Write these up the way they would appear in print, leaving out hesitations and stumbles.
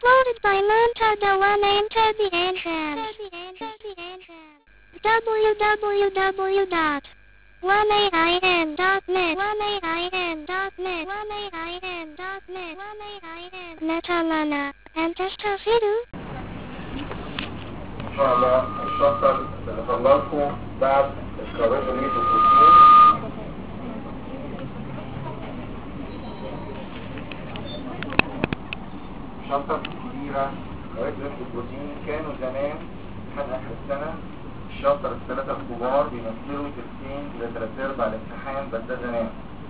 Uploaded by Montada One Enter the entrance. www.1ain.net Netalana and Testafidu. ان شاء الله الشابتر اللي طلعكم بعد الكربونيت والبروتين. شابتر كبيرة كربونيت والبروتين كانوا زمان لحد اخر السنة الشابتر الثلاثة الكبار بيمثلوا تلتين الى 3/4 الامتحان، بس ده زمان.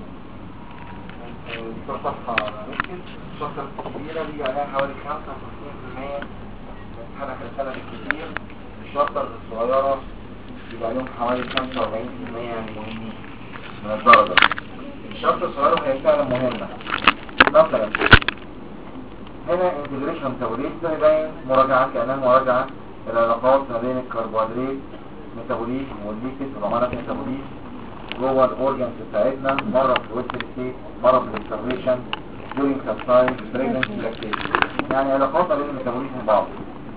صفحة ممكن الشابتر الكبيرة بيجي عليها حوالي 65% امتحان اخر السنة بالكثير. الشابتر الصغيرة يبقى عليهم حوالي 45% يعني مهمين من الدرجة. الشابتر الصغيرة هي فعلا مهمة. مثلا هنا انتجريشن ميتابوليت ده يبين مراجعة كأنها مراجعة العلاقات ما بين الكربوهيدرات ميتابوليزم والليبيد وضمانات ميتابوليزم جوه الاورجنز بتاعتنا، مرة في الويت ستيت، مرة في الاكسربيشن during subside pregnancy lactation، يعني علاقات ما بين الميتابوليزم وبعض.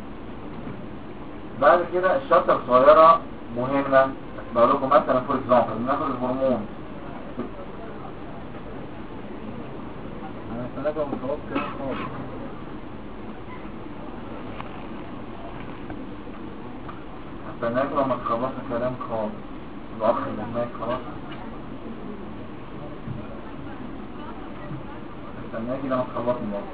بعد كده الشابتر الصغيرة مهمة. بقول لكم مثلا فور اكزامبل ناخد الهرمون. انا هستناكم من خلاص كده خالص. هستناكم لما تخلصوا الكلام خالص. الاخ اللي هناك خلاص. هستناكي لما تخلصوا الموضوع.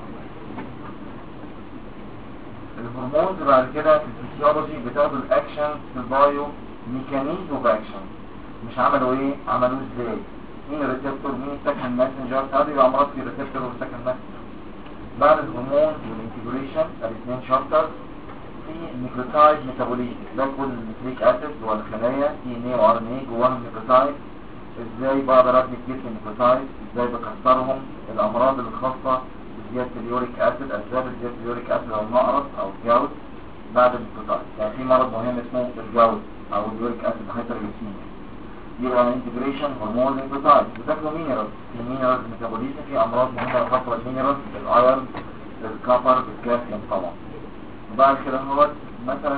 الهرمونز بعد كده في الفسيولوجي بتاخدوا الاكشن في البايو ميكانيزم اوف اكشن. مش عملوا ايه؟ عملوه ازاي؟ مين الريسبتور؟ مين السكند ماسنجر؟ هذه يبقى امراض في الريسبتور والسكند ماسنجر. بعد الهرمون والانتجريشن الاثنين شابتر في النيوكليوتايد ميتابوليزم، ده كل النيوكليك اسيد جوه الخلايا دي ان ايه وار ان ايه جواهم نيوكليوتايد. ازاي بقدر ابني كتير في النيوكليوتايد؟ ازاي بكسرهم؟ الامراض الخاصه بزياده اليوريك اسيد، اسباب زياده اليوريك اسيد او النقرس او الجوز بعد النيوكليوتايد. يعني في مرض مهم اسمه الجوز او اليوريك اسيد هايبرجليسيميا. يبقى الانتجريشن هرمون نيوكليوتايد. بتاكلوا مينرالز، في مينرالز ميتابوليزم، في امراض مهمه خاصه بالمينرالز، الايرون، الكوبر، الكالسيوم طبعا. وبعد كده هو مثلا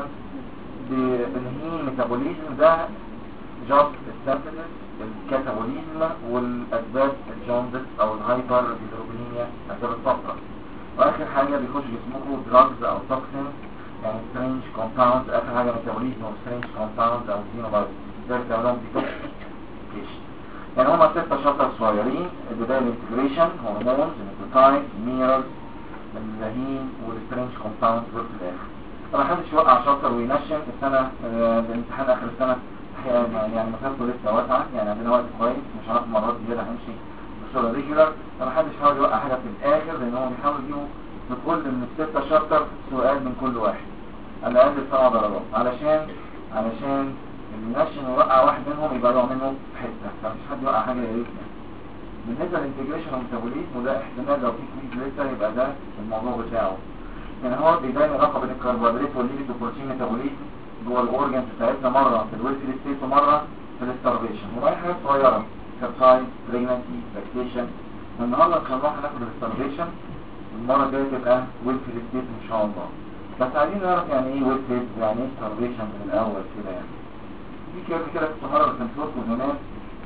بالهيم ميتابوليزم ده جاست السينثيسيس، الكاتابوليزم والاسباب الجوندس او الهايبر هيدروجينيا، اسباب الفقر. واخر حاجه بيخش جسمكم دراجز او توكسين، يعني سترينج كومباوندز. اخر حاجه ميتابوليزم او سترينج كومباوندز او زينوبايت، ده بتعملهم ديتوكسيفيكيشن. يعني هما 6 شابتر صغيرين. البدايه الانتجريشن، هرمونز، نيوكليوتايد، مينرالز، الهيم والسترينج كومباوندز دول في الاخر. فما حدش يوقع شابتر وينشن السنه بامتحان اخر السنه. يعني مسافته لسه واسعه، يعني عندنا وقت كويس، مش هناخد مرات زياده، هنمشي بصوره ريجولار. فما حدش يحاول يوقع حاجه في الاخر، لان هو بيحاول يجيبوا في كل من ال6 شابتر سؤال من كل واحد على الاقل 7 درجات، علشان النشن يوقع واحد منهم يبقى له منه حته، فمش حد يوقع حاجه يا ريت. بالنسبه للانتجريشن والميتابوليزم وده احتمال لو في كويز لسه يبقى ده الموضوع بتاعه. يعني هو بيبين العلاقه بين الكربوهيدرات والليبيد والبروتين ميتابوليزم جوه الاورجنز بتاعتنا، مره في الويلفير ستيت ومره في الاستارفيشن. وبعدين حاجات صغيره سبسايد، بريجنانسي، لاكتيشن. النهارده ان شاء الله هناخد الاستارفيشن، المره الجايه تبقى ويلفير ستيت ان شاء الله. بس عايزين نعرف يعني ايه ويلفير يعني ايه استارفيشن من الاول كده. يعني في كده في الصغيره بتنفوت والهناك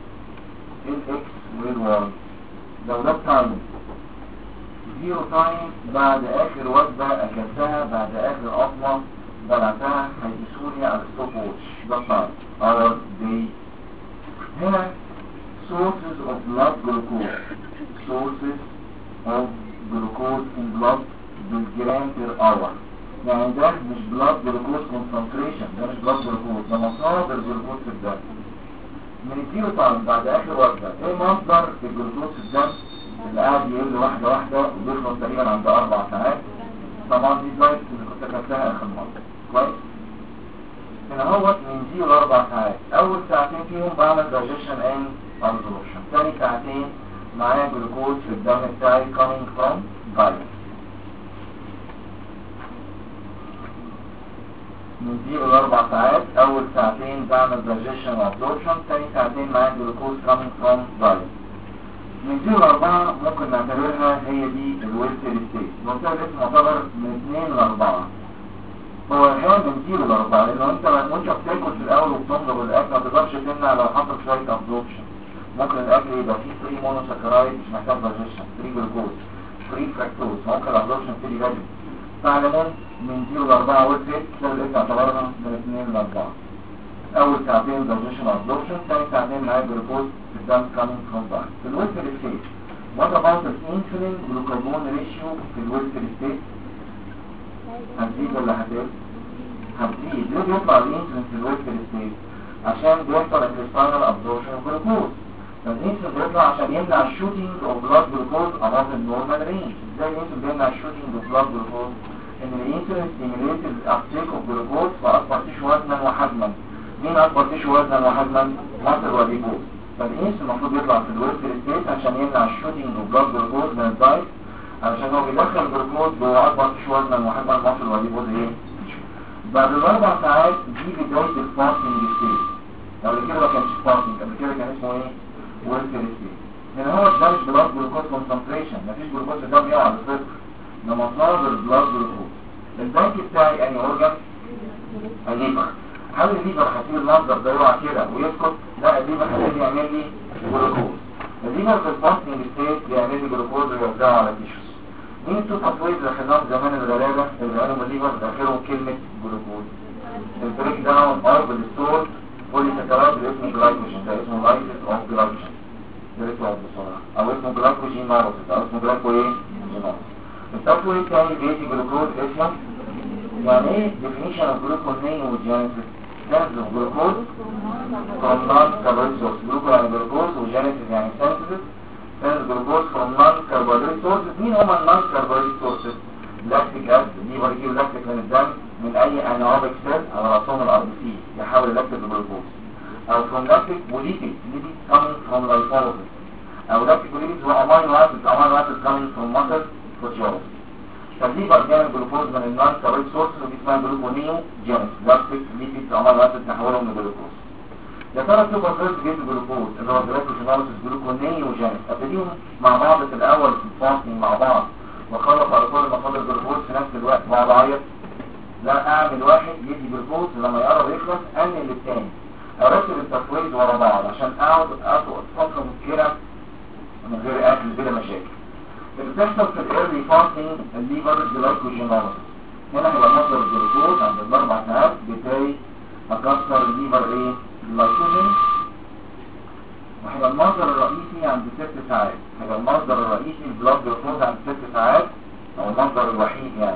الاكس والواي. لو ده تايم 0 تايم بعد اخر وجبه اكلتها، بعد اخر قطمه بلعتها، هيقيسولي على الستوب ووتش. ده تايم اور دي. هنا sources of blood glucose in blood بالجرام بير اور. يعني ده مش blood glucose concentration، ده مش blood glucose، ده مصادر جلوكوز في الدم. من 0 تايم بعد اخر وجبه ايه مصدر الجلوكوز في الدم اللي قاعد يقل واحده واحده وبيخلص تقريبا عند 4 ساعات؟ طبعا دي دايت اللي كنت كاتبها اخر مره. كويس. هنا هو من 0 ل 4 ساعات، اول ساعتين فيهم بعمل digestion and absorption، ثاني ساعتين معايا جلوكوز في الدم بتاعي coming from diet. من 0 ل 4 ساعات اول ساعتين بعمل digestion و absorption، ثاني ساعتين معايا جلوكوز coming from diet. من 0 ل 4 ممكن نعتبرها هي دي الويلفير ستيت. المنطقة الاسم معتبر من 2 ل 4. هو الحقيقة من 0 ل 4 لأنه أنت وأنت بتاكل في الأول وبتنظر الأكل ما تقدرش تمنع لو حصل شوية أبزوربشن. ممكن الأكل يبقى فيه فري مونوساكرايد مش محتاج دايجيشن، فري جلوكوز، فري فراكتوز، ممكن الأبزوربشن تيجي بدري. فعلمون من 0 ل 4 ويلفير كتاب الاسم اعتبرها من 2 ل 4. أول ساعتين دايجيشن أبزوربشن، ثاني ساعتين معايا جلوكوز في الدم coming from back. في الويلفير ستيت what about الانسولين جلوكاجون ريشيو في الويلفير ستيت؟ هتزيد ولا هتقل؟ هتزيد. ليه بيطلع الانسولين في الويلفير ستيت؟ عشان بيحصل intestinal absorption of glucose. فالانسولين بيطلع عشان يمنع الشوتينج of blood glucose above the normal range. ازاي الانسولين بيمنع الشوتينج of blood glucose؟ ان الانسولين stimulates the uptake of glucose فأكبر تيشو وزنا وحجما. مين أكبر تيشو وزنا وحجما؟ مصر وديبوز. فالانسولين المفروض يطلع في الويلفير ستيت عشان يمنع الشوتينج of blood glucose من الدايت، علشان هو بيدخل جلوكوز جوه أكبر تيشو وزنا وحجما مصر وديبوز ايه؟ بعد الاربع ساعات دي بداية الفاستنج ستيت. قبل كده ما كانش فاستنج، قبل كده كان اسمه ايه؟ ويلفير ستيت. هنا هو ده مش بلاد جلوكوز كونسنتريشن، مفيش جلوكوز في الدم يقع على الصفر، ده مصادر البلاد جلوكوز. البنك بتاعي اني اورجان الليفر. هل الليفر هيسيب المصدر ده يقع كده ويسكت؟ لا، الليفر هيبتدي يعمل لي جلوكوز. الليفر في الفاستنج ستيت بيعمل لي جلوكوز ويوزعه على تيشوز. مين التو تطوير اللي خدناهم زمان الغلابة اللي قالوا الليفر داخلهم كلمة جلوكوز؟ البريك داون اوف الستور بولي سكرات اللي اسمه جلايكوجين، ده اسمه لايسيس اوف جلايكوجين، ده اسمه بسرعة، او اسمه جلايكوجين ماروسيس، او اسمه جلايكو ايه؟ جينوسيس. التطوير الثاني بيدي جلوكوز اسمه يعني ايه definition of gluconeogenesis؟ synthesis of glucose from non-carbohydrate source. glucose يعني جلوكوز وجينيسيس يعني synthesis. synthesis glucose from non-carbohydrate sources. مين هما non-carbohydrate sources؟ لاكتيك اسيد، ليفر يجيب لاكتيك من الدم من اي انايروبيك سيل على راسهم الار بي سي يحاول يلاكتيك الجلوكوز، او from lactic وليبيد coming from lipolysis، او lactic وليبيد هو امينو اسيد coming from muscle physiology. فالليفر جاي الجلوكوز من النون كاربوهيدرات سورس ودي اسمها جلوكونيوجينيس، لاكتيك ليبيد امينو اسيد نحولهم لجلوكوز. يا ترى السوبر فيرست جيت الجلوكوز اللي هو جلايكوجينوليسيس جلوكونيوجينيس ابتديهم مع بعض في الاول في الفاستنج مع بعض واخلص على كل مصادر الجلوكوز في نفس الوقت مع بعض؟ لا، اعمل واحد يدي جلوكوز لما يقرب يخلص انقل للتاني، ارتب التفويض ورا بعض عشان اقعد فتره متكره من غير اكل بلا مشاكل. اللي بتحصل في الايرلي فاستنج الليفر جلايكوجينوليسيس. هنا هيبقى مصدر الجلوكوز عند الاربع ساعات بتاعي اكسر الليفر ايه؟ جلايكوجين. وهيبقى المصدر الرئيسي عند 6 ساعات، هيبقى المصدر الرئيسي البلاد جلوكوز عند 6 ساعات او المصدر الوحيد يعني.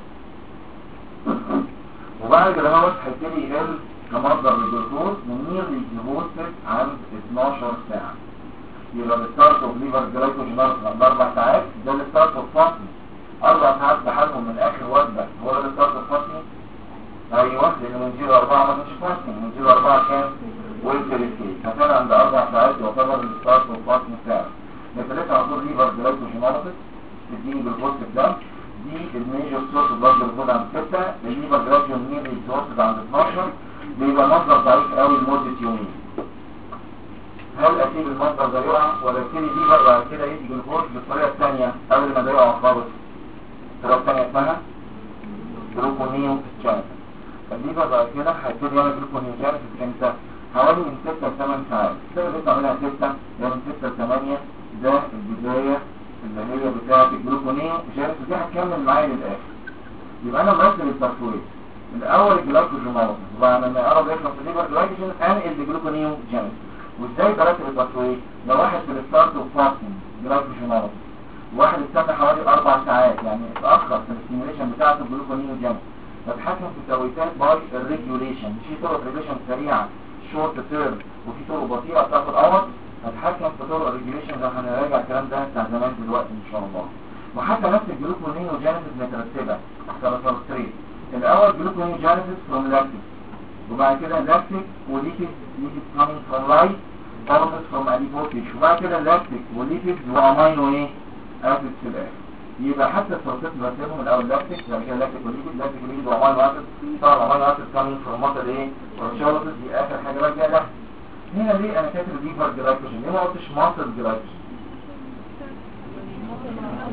وبعد كده هو هيبتدي يقل كمصدر للجلوكوز من نيرلي ديفوستد عند 12 ساعة. يبقى الستارت اوف ليفر جلايكوجينوليسيس عند 4 ساعات، ده الستارت اوف فاستنج. 4 ساعات بحالهم من اخر وجبة هو ده الستارت اوف فاستنج؟ ايوه، لان من 0 ل 4 ما كانش فاستنج، من 0 ل 4 كان ويلفير ستيت، فكان عند 4 ساعات يعتبر الستارت اوف فاستنج فعلا. نتلقى على طول ليفر جلايكوجينوليسيس تديني جلوكوز في الدم، دي الميجر سورس بلاد جلوكوز عند 6، الليفر جلايكوجين نيرلي سورس عند 12، بيبقى مصدر ضعيف قوي لمدة يومين. هل اسيب المصدر ده يقع ولا ابتدي ليفر بعد كده يدي جلوكوز بالطريقة الثانية قبل ما ده يقع خالص؟ الطريقة الثانية اسمها جلوكونيوجينيس. الليفر بعد كده هيبتدي يعمل جلوكونيوجينيس امتى؟ حوالي من 6 ل 8 ساعات. السبب اللي بتعملها 6 يعني من 6 ل 8 ده البداية اللي هي بتاعة الجلوكونيوجينيس ودي هتكمل معايا للآخر. يبقى أنا مرتب التفويض الأول الجلايكوجينوليسيس وبعد ما يقرب يخلص الليفر جلايكوجين أنقل الجلوكونيوجينيس. وإزاي برتب التفويض؟ لو واحد في الستارت اوف فاستنج جلايكوجينوليسيس، واحد استنى حوالي 4 ساعات يعني اتأخر في الاستيميوليشن بتاعة الجلوكونيوجينيس، بتحكم في التوقيتات باي الريجوليشن. في طرق ريجوليشن سريعة شورت تيرم وفي طرق بطيئة بتاخد اور، هتحكم في طرق الريجوليشن ده هنراجع الكلام ده بتاع زمان دلوقتي ان شاء الله. وحتى نفس الجلوكونيوجينيسيس مترتبة كالسبستريت. الاول جلوكونيوجينيسيس فروم لاكتيك، وبعد كده لاكتيك وليبيد كامينج فروم لايت بارمس فروم اديبوتيش، وبعد كده لاكتيك وليبيد وامينو ايه؟ اسيد في الاخر. يبقى حتى السلطات مرتبهم الاول لاكتيك بعد كده لاكتيك وليبيد وامينو اسيد، طبعا امينو اسيد كامينج فروم مصدر ايه؟ فروم دي اخر حاجه بقى كده. هنا ليه انا كاتب ليفر جلايكوجين؟ ليه ما قلتش ماسل جلايكوجين؟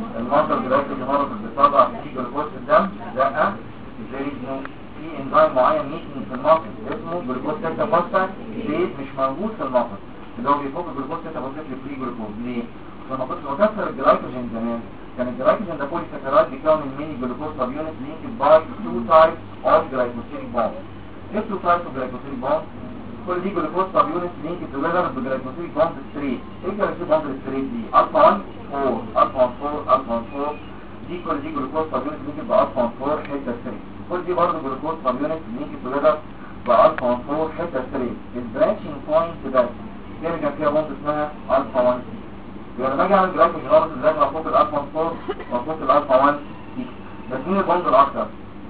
المصدر جلايكوجينوليسيس بتطلع فيه جلوكوز في الدم؟ لا. ازاي في انزيم معين ميتنج في المصل اسمه جلوكوز 6 فوسفات ليه مش موجود في المصل اللي هو بيفك الجلوكوز 6 فوسفات لفري جلوكوز. ليه؟ لما كنت بكسر الجلايكوجين زمان كان الجلايكوجين ده بولي ساكرايد بيكون من ميني جلوكوز سب يونت لينكد باي 2 تايبس اوف جلايكوسيليك بوند. ايه 2 تايبس اوف جلايكوسيليك بوند؟ كل دي جلوكوز سب يونت لينكد توجذر بجلايكوسيليك بوند ستريت. ايه جلايكوسيليك بوند ستريت دي؟ الفا 1 4 الفا 1 4 الفا 1 4 دي كل دي جلوكوز سب يونت لينكد بالفا 4 حته ستريت. كل دي برضه جلوكوز سب يونت لينكد توجذر بالفا 4 حته ستريت. البرانشنج بوينت ده يرجع فيها بوند اسمها الفا 1 يعني باجي اعمل جلايكوجينوليسيس لازم افك الالفا 4 وافك الالفا 1 بس مين البوند الاكتر؟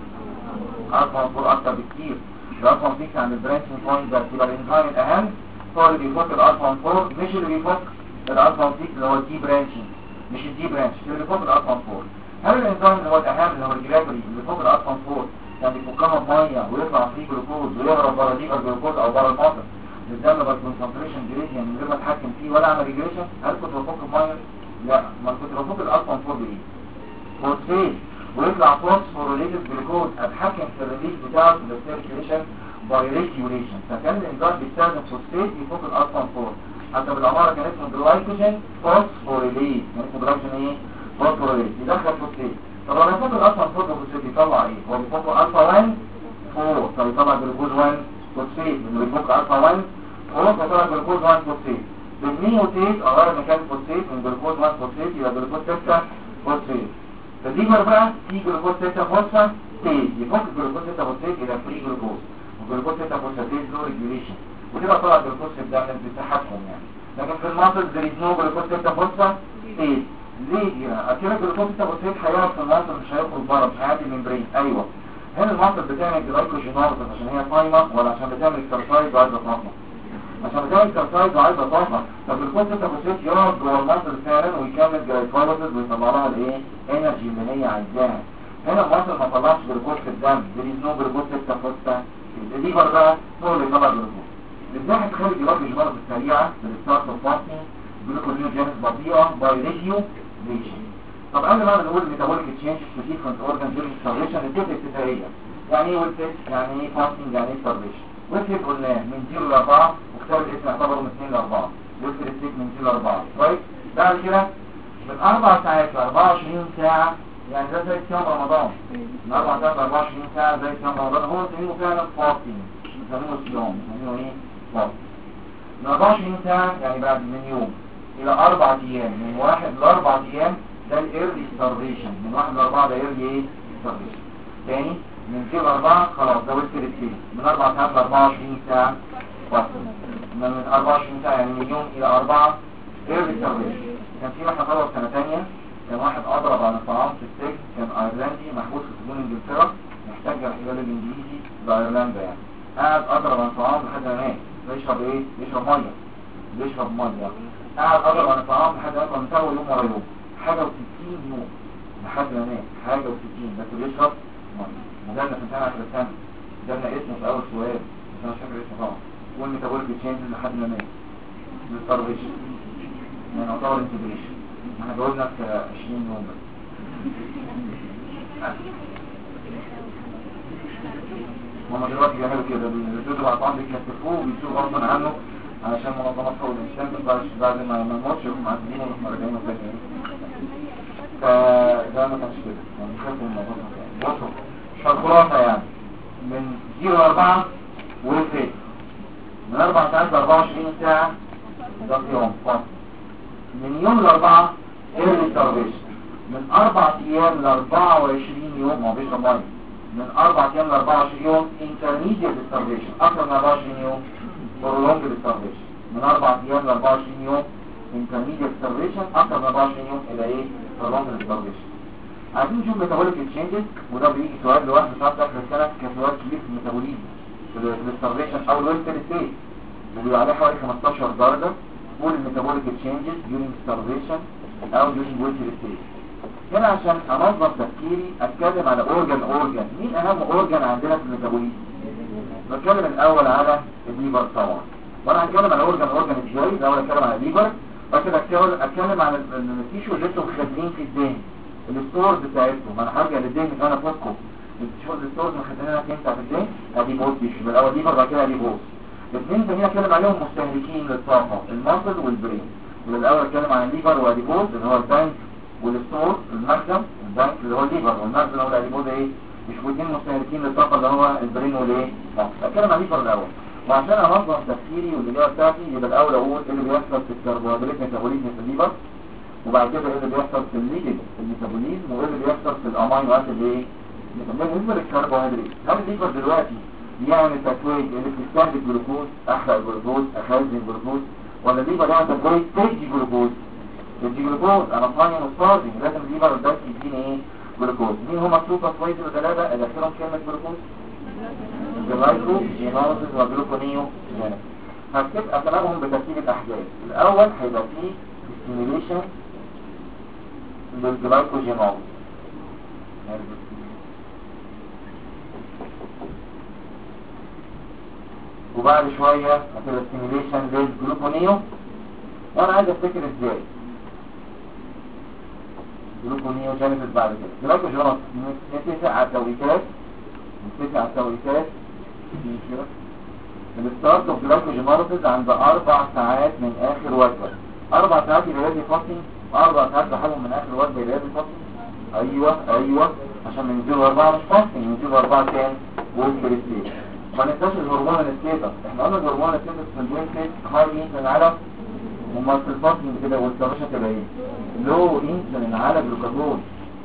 الفا 4 اكتر بكتير. الالفا 6 عند البرانشنج بوينت ده يبقى الانزيم الاهم هو اللي بيفك الالفا 4 مش اللي بيفك الالفا 6 اللي هو الدي برانشنج مش الدي برانش اللي بيفك الالفا 4. هل الانزيم اللي هو الاهم اللي هو الجلابري اللي بيفك الالفا 4 يعني بيفكها بميه ويطلع فيه جلوكوز ويهرب بره ليفر جلوكوز او بره المصل للدم بالكونسنتريشن جريدينت من غير ما اتحكم فيه ولا اعمل ريجريشن؟ هل كنت بفك بميه؟ لا. ما كنت بفك الالفا 4 بايه؟ فوسفيت ويطلع فوسفوريليتد جلوكوز اتحكم في الريليز بتاعه في السيركيوليشن باي ريجوليشن. فكان الانزيم بيستخدم فوسفيت يفك الالفا 4 حتى بالعباره كان اسمه جلايكوجين فوسفوريليت. كان اسمه جلايكوجين ايه؟ فوسفوريليت يدخل فوسفيت. طب لو يفك الالفا 4 بفوسفيت يطلع ايه؟ هو بيفك الفا 1 4 فيطلع جلوكوز 1 فوسفيت لانه بيفك الفا 1 4 فيطلع جلوكوز 1 فوسفيت. بالنيوتيت اغير مكان فوسفيت من جلوكوز 1 فوسفيت الى جلوكوز 6 فوسفيت. فالليفر بقى في جلوكوز 6 فوسفات يفك الجلوكوز 6 فوسفات الى فري جلوكوز والجلوكوز 6 فوسفات له ريجوليشن وكده طلع جلوكوز في الدم بتاعهم يعني. لكن في المصل there is no جلوكوز 6 فوسفات ليه يعني اكيد الجلوكوز 6 فوسفات هيقعد في المصل مش هيخرج بره مش هيعدي الممبرين. ايوه هنا المصل بتعمل جلايكوجينوليسيس عشان هي صايمه ولا عشان بتعمل اكسرسايز وعايزه طاقه؟ عشان بتعمل اكسرسايز وعايزه طاقه. طب الجلوكوز 6 فوسفات يقعد جوه المصل فعلا ويكمل جلايكوليسيس ويطلع لها الايه؟ انرجي اللي هي عايزاها. هنا المصل ما طلعش جلوكوز في الدم there is no جلوكوز 6 فوسفات. دي بقى هو اللي طلع جلوكوز. ازاي هتخلي الجلايكوجينوليسيس سريعه بالستارت اوف فاستنج جلوكوجينوجينيس بطيئه باي ريجوليشن. طب قبل ما نقول ميتابوليك تشينج في ديفرنت اورجان ديورنج ستارفيشن نتفق اتفاقيه. يعني ايه ويلفيت؟ يعني ايه فاستنج؟ يعني ايه ستارفيشن؟ ويلفيت قلناه من 0 ل 4 وكتاب الاسم يعتبره من 2 ل 4. ويلفيت ستيك من 0 ل 4 كويس؟ بعد كده من 4 ساعات ل 24 ساعه يعني ده زي صيام رمضان. من 4 ساعات ل 24 ساعه زي صيام رمضان هو بنسميه فعلا فاستنج بنسميه صيام بنسميه ايه؟ فاستنج. من 24 ساعه يعني بعد من يوم الى 4 ايام من 1 ل 4 ايام ده الايرلي ستارفيشن. من 1 ل 4 ده ايرلي ايه؟ ستارفيشن. تاني من 0 ل 4 خلاص ده ويلفيت ستيك. من 4 ساعات ل 24 ساعه فاستنج. من 24 ساعه يعني من يوم الى 4 ايرلي ستارفيشن. كان في واحد طلب سنه ثانيه كان واحد اضرب على طعام في السجن كان ايرلندي محبوس في سجون انجلترا محتاج الاحتلال الانجليزي بايرلندا يعني قاعد اضرب على طعام لحد ما مات. بيشرب ايه؟ بيشرب ميه بيشرب ميه قاعد اضرب على طعام لحد ما مات من يوم ورا يوم حاجه و60 يوم لحد ما مات حاجه و60 بس بيشرب ميه. مجالنا في سنه اخر السنه جالنا اسمه في اول سؤال بس انا مش فاكر اسمه طبعا والميتابوليك تشينج لحد ما مات بالستارفيشن يعني يعتبر انتجريشن. احنا جاوبنا في 20 يوم بس. هما دلوقتي بيعملوا كده بيدوا على الطعام بيكتفوه وبيدوه غصبا عنه علشان منظمات حقوق الانسان بعد ما الموتش يروحوا معدلين ويروحوا راجعين وكده. فده ما كانش كده يعني خدوا الموضوع ده. بصوا فالخلاصه يعني من 0 ل 4 ويلفيت من 4 ساعات ل 24 ساعه ده يوم فاضي. من يوم ل 4 ايرلي ستارفيشن. من 4 ايام ل 24 يوم هو بيشرب ميه. من 4 ايام ل 24 يوم انترميديت ستارفيشن اكثر من 24 يوم برولونج ستارفيشن. من 4 ايام ل 24 يوم انترميديت ستارفيشن اكثر من 24 يوم الى ايه؟ برولونج ستارفيشن. عايزين نشوف ميتابوليك تشينجز وده بيجي سؤال لوحده ساعات اخر السنه كسؤال كبير في الميتابوليزم في الستارفيشن او الويلفير ستيت وبيبقى عليه حوالي 15 درجه كل الميتابوليك تشينجز during starvation او during waiting state. هنا عشان انظم تفكيري اتكلم على اورجان مين اهم اورجان عندنا في الميتابوليزم؟ بتكلم الاول على الليفر طبعا وانا هتكلم على اورجان ازاي. الاول اتكلم على الليفر لكن اتكلم عن التيشو اللي انتم مخزنين في الدهن، الستورز بتاعتهم. انا هرجع للدهن عشان افكه. الستورز مخزنينها فين بتاعت الدهن؟ ادي بوز تيشو بالاول، دي بعد كده ادي بوز. الاثنين تانيين اتكلم عليهم مستهلكين للطاقه، الماسل والبرين. الاول اتكلم عن الليفر واديبوز اللي هو البنك والستور المخزن، البنك اللي هو الليفر والمخزن اللي هو الاديبوز ايه؟ مش الاثنين مستهلكين للطاقه اللي هو البرين والايه؟ اتكلم عن الليفر الاول. وعشان انظم تفكيري والاجابه بتاعتي يبقى الاول اقول ايه اللي بيحصل في الكربوهيدرات ميتابوليزم في الليفر، وبعد كده ايه اللي بيحصل في الليبيد الميتابوليزم، وايه اللي بيحصل في الامينو اسيد ايه؟ بالنسبه للكربوهيدرات، هل الليفر دلوقتي يعني تكوين اللي بتستهلك جلوكوز، احرق جلوكوز، اخزن جلوكوز، ولا الليفر يعني تكوين تدي جلوكوز؟ تدي جلوكوز. انا صايم وصادم، لازم الليفر ده يديني ايه؟ جلوكوز. مين هم السوبر فويد الثلاثه اللي اخرهم كلمه جلوكوز؟ جلايكو جينوزيس وجلوكونيو جينوزيس. هتبقى كلامهم بترتيب الاحداث. الاول هيبقى فيه ستيميوليشن للجلايكوجينوزيس، وبعد شوية هتبقى ستيميوليشن للجلوكونيو. وانا عايز افتكر ازاي جلوكونيو جينوزيس بعد كده. جلايكوجينوزيس نتفق على التوقيتات، الستارت اوف جلايكوجينوزيس عند 4 ساعات من اخر وجبه. 4 ساعات يبقى لازم فاستنج، 4 ساعات بحالهم من اخر وجبه يبقى لازم فاستنج. ايوه عشان من 0 4 مش فاستنج، من 0 4 كام؟ ويستر ستيت. ما ننساش الهرمون الستيتس، احنا قلنا الهرمون الستيتس في الوين ستيت هاي انسولين على امال في الفاستنج كده والسرشه تبقى ايه؟ لو انسولين على جلوكاجون.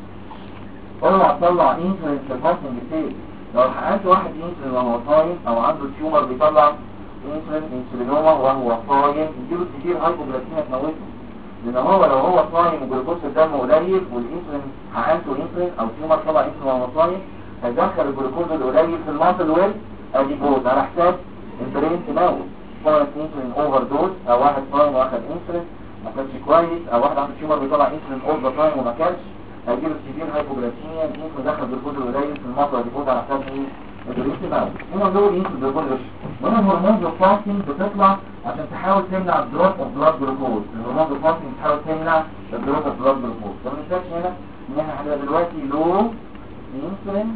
اوعى تطلع انسولين في الفاستنج ستيت. لو حققت واحد انسولين وهو صايم او عنده تيومر بيطلع انسولينوما وهو صايم، يجيله كتير هايبوجلايكيميا تموته. لان هو لو هو صايم وجلوكوز في الدم قليل والانسولين حققته انسولين او تيومر طلع انسولين وهو صايم، هيدخل الجلوكوز القليل في الماسل ويل اديبوز على حساب البرين تموت. فرق انسولين اوفر دوز، او واحد صايم واخد انسولين ما كانش كويس، او واحد عنده تيومر بيطلع انسولين اوفر تايم وما كانش، هيجيله كتير هايبوجلايكيميا، الانسولين دخل بالجلوكوز القليل في الماسل اديبوز على حساب ايه؟ البرين تموت. هنا دول انسولين جلوكوز. هنا هرمون الفاستنج بتطلع عشان تحاول تمنع الدروب اوف بلاد جلوكوز. الهرمون الفاستنج بتحاول تمنع الدروب اوف بلاد جلوكوز. فما ننساش هنا ان احنا هنبقى دلوقتي لو انسولين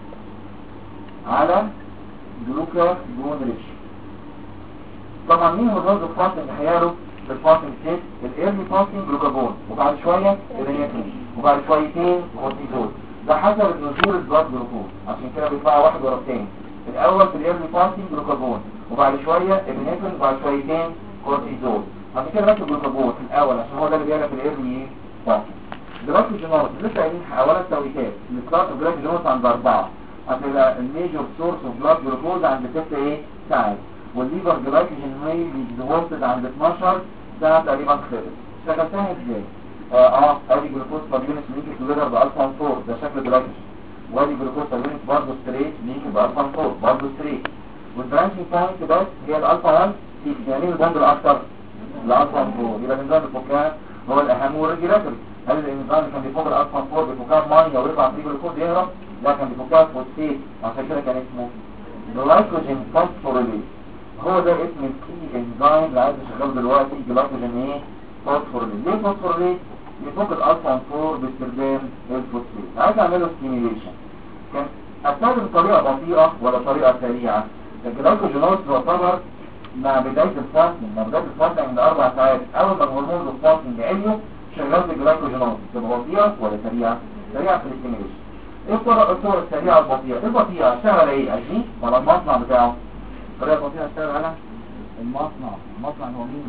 على جلوكاجون ريشيو. طبعا مين هرمون الفاستنج هيعرف بالفاستنج ستيت؟ الايرلي فاستنج جلوكاجون، وبعد شويه الرينيتين، وبعد شويتين كورتيزول. ده حسب نزول البلاد جلوكوز، عشان كده بيطلع واحد ورا الثاني. الاول في الايرلي فاستنج جلوكاجون، وبعد شويه الرينيتين، وبعد شويتين كورتيزول. عشان كده بس الجلوكاجون في الاول عشان هو ده اللي بيعرف الايرلي فاستنج. جلايكوجينوز لسه قايلين اولا التوقيتات. الستارت اوف جلايكوجينوز عند 4، هتبقى الميجور سورس اوف بلاد جلوكوز عند 6 ايه؟ ساعات. والليفر جلايكوجين ميل بيتزوستد عند 12 ساعه تقريبا خلص. شغلتها ازاي؟ ادي جلوكوز فابيونس لينك توجذر بالفا 4 ده شكل جلايكوجين، وادي جلوكوز فابيونس برضه ستريت لينك بالفا 4 برضه ستريت. والبرانشنج بوينت بس هي الالفا 1 يعني البوند الاكثر الالفا 4. يبقى الانزيم الفكاهي هو الاهم والريجولاتوري. هل الانزيم اللي كان بيفك الالفا 4 بيفكها ميه ويطلع فيه جلوكوز يهرب؟ لا، كان بيفكها فوسفيت، عشان كده كان اسمه جلايكوجين فوسفوريليز. هو ده اسم الكي انزيم اللي عايز اشغله دلوقتي، جلايكوجين ايه؟ فوسفوريليز. ليه فوسفوريليز؟ بيفك الالفا 4 باستخدام الفوسفيت. عايز اعمله ستيميوليشن، كان استخدم طريقه بطيئه ولا طريقه سريعه؟ الجلايكوجينوز تعتبر مع بدايه الفاستنج عند 4 ساعات. اول ما الهرمون الفاستنج عليوا شغلت الجلايكوجينوز، تبقى بطيئه ولا سريعه؟ سريعه في الاستيميوليشن. ايه الطرق السريعه والبطيئه؟ البطيئه اشتغل ايه؟ اجي ولا المصنع بتاعه؟ الطريقه البطيئه اشتغل على المصنع هو مين؟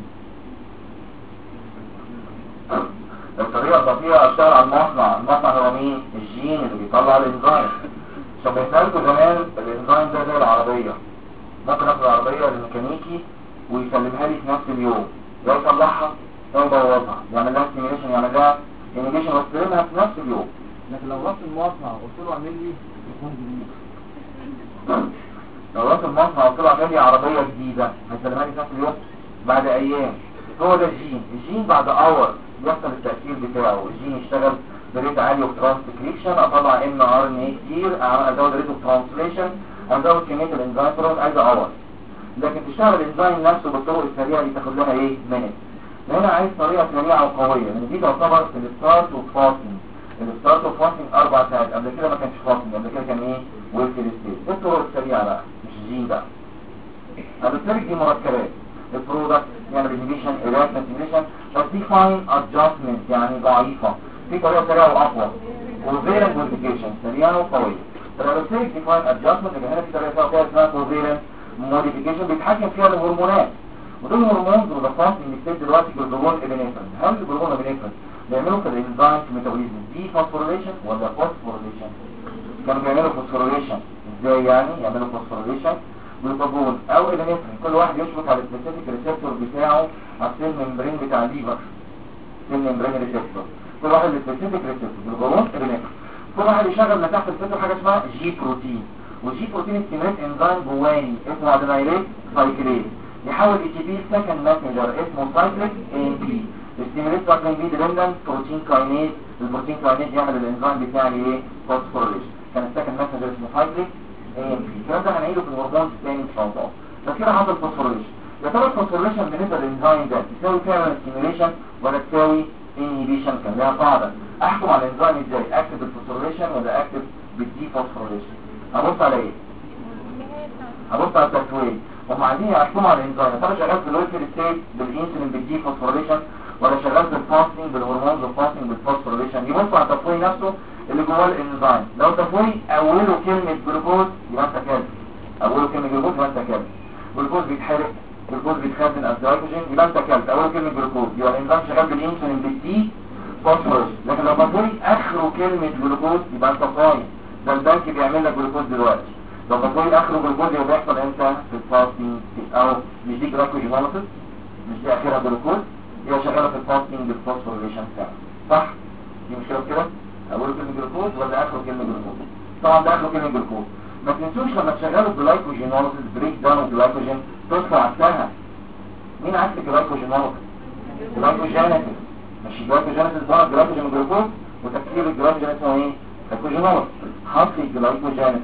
الطريقه البطيئه اشتغل على المصنع هو مين؟ الجين اللي بيطلع الانزيم. عشان بيسالكوا زمان الانزيم ده زي العربيه، ممكن اخد العربيه للميكانيكي ويسلمها لي في نفس اليوم، يا يصلحها يا يبوظها، يعمل لها ستيميوليشن، يعمل لها انيميشن واستلمها في نفس اليوم. لكن لو رحت المصنع قلت له اعمل لي تليفون جديد، لو رحت المصنع قلت له اعمل لي عربيه جديده، هيسلمها لي في نفس اليوم بعد ايام. هو ده الجين بعد اور يحصل التاثير بتاعه. الجين يشتغل بريت عالي اوف ترانسكريبشن، اطلع ام ار ان اي كتير، ازود ريت اوف ترانسليشن، ازود كميه الانزيم عايز اور. لكن تشتغل الانزيم نفسه بالطرق السريعه اللي تاخد لها ايه؟ منت. هنا عايز طريقه سريعه وقويه، لان دي تعتبر الستارت اوف فاستنج. الستارت اوف فاستنج 4 ساعات، قبل كده ما كانش فاستنج، قبل كده كان ايه؟ ويكل ستيت. ايه الطرق السريعه بقى؟ مش جين بقى. الستيريك دي مركبات، البرودكت يعني انهبيشن ايرات ستيميشن، بس دي فاين ادجستمنت يعني ضعيفه، في طريقه سريعه واقوى، كوفيرنت موديفيكيشن سريعه وقويه. الستيريك دي فاين ادجستمنت، لكن هنا في طريقه ثانيه اسمها كوفيرنت موديفيكيشن بيتحكم فيها الهرمونات، ودول هرمون وضفات النكتات دلوقتي جلوكوجون ابنفرين. هل الجلوكوجون ابنفرين بيعملوا في الانزيم في ميتابوليزم دي فوسفوريليشن ولا فوسفوريليشن؟ كانوا بيعملوا فوسفوريليشن. ازاي يعني يعملوا فوسفوريليشن؟ جلوكوجون او ابنفرين كل واحد يشبك على السبيسيفيك ريسبتور بتاعه على السيل ممبرين بتاع الليفر، سيل ممبرين ريسبتور، كل واحد السبيسيفيك ريسبتور جلوكوجون ابنفرين، كل واحد يشغل من تحت الريسبتور حاجه اسمها جي بروتين، والجي بروتين ستيميليت انزيم جواني اسمه ادينايليت سايكليز يحول اتش بي سكند ماسنجر اسمه سايكليك اي ام بي. الستيميليت سايكليك بي ديبندنت بروتين كاينيز، البروتين كاينيز يعمل الانزيم بتاع ايه؟ فوسفوريليشن. كان السكند ماسنجر اسمه سايكليك اي ام بي. الكلام ده هنعيده في الهرمون الثاني ان شاء الله. بس كده حصل فوسفوريليشن. يا ترى الفوسفوريليشن بالنسبه للانزيم ده تساوي فعلا ستيميليشن ولا تساوي انهيبيشن؟ كان لها قاعده. احكم على الانزيم ازاي؟ اكتب بالفوسفوريليشن ولا اكتب بالدي فوسفوريليشن؟ ابص على ايه؟ ابص على التسويه. هم عايزين يحكموا على الانزيم، ترى شغال في الويكل ستيت بالانسولين بالدي فوسفوريليشن ولا شغال في الفاستنج بالهرمونز الفاستنج بالفوسفوريليشن؟ يبصوا على التفويه نفسه اللي جوه الانزيم. لو تفويه اوله كلمه جلوكوز يبقى انت كده، اوله كلمه جلوكوز يبقى انت كده، جلوكوز بيتحرق، جلوكوز بيتخزن از جلايكوجين يبقى انت كده، اوله كلمه جلوكوز يبقى الانزيم شغال بالانسولين بالدي فوسفوريليشن. لكن لو تفويه اخره كلمه جلوكوز يبقى انت صايم، ده البنك بيعمل لك جلوكوز دلوقتي. لو بتقول اخره جلوكوز يبقى بيحصل امتى؟ في الفاستنج او مش دي جلايكوجينوليسيس، مش دي اخرها جلوكوز، يبقى شغاله في الفاستنج بالفوسفوريليشن بتاعها، صح؟ دي مشكله كده؟ اول كلمه جلوكوز ولا اخره كلمه جلوكوز؟ طبعا ده اخره كلمه جلوكوز. ما تنسوش لما تشغلوا الجلايكوجينوليسيس بريك داون الجلايكوجين تطلع عكسها. مين عكس الجلايكوجينوليسيس؟ جلايكوجينيسيس. مش الجلايكوجينيسيس ده جلايكوجين جلوكوز وتكسير الجلايكوجين اسمه ايه؟ جلايكوجينوليسيس. حصل الجلايكوجينيسيس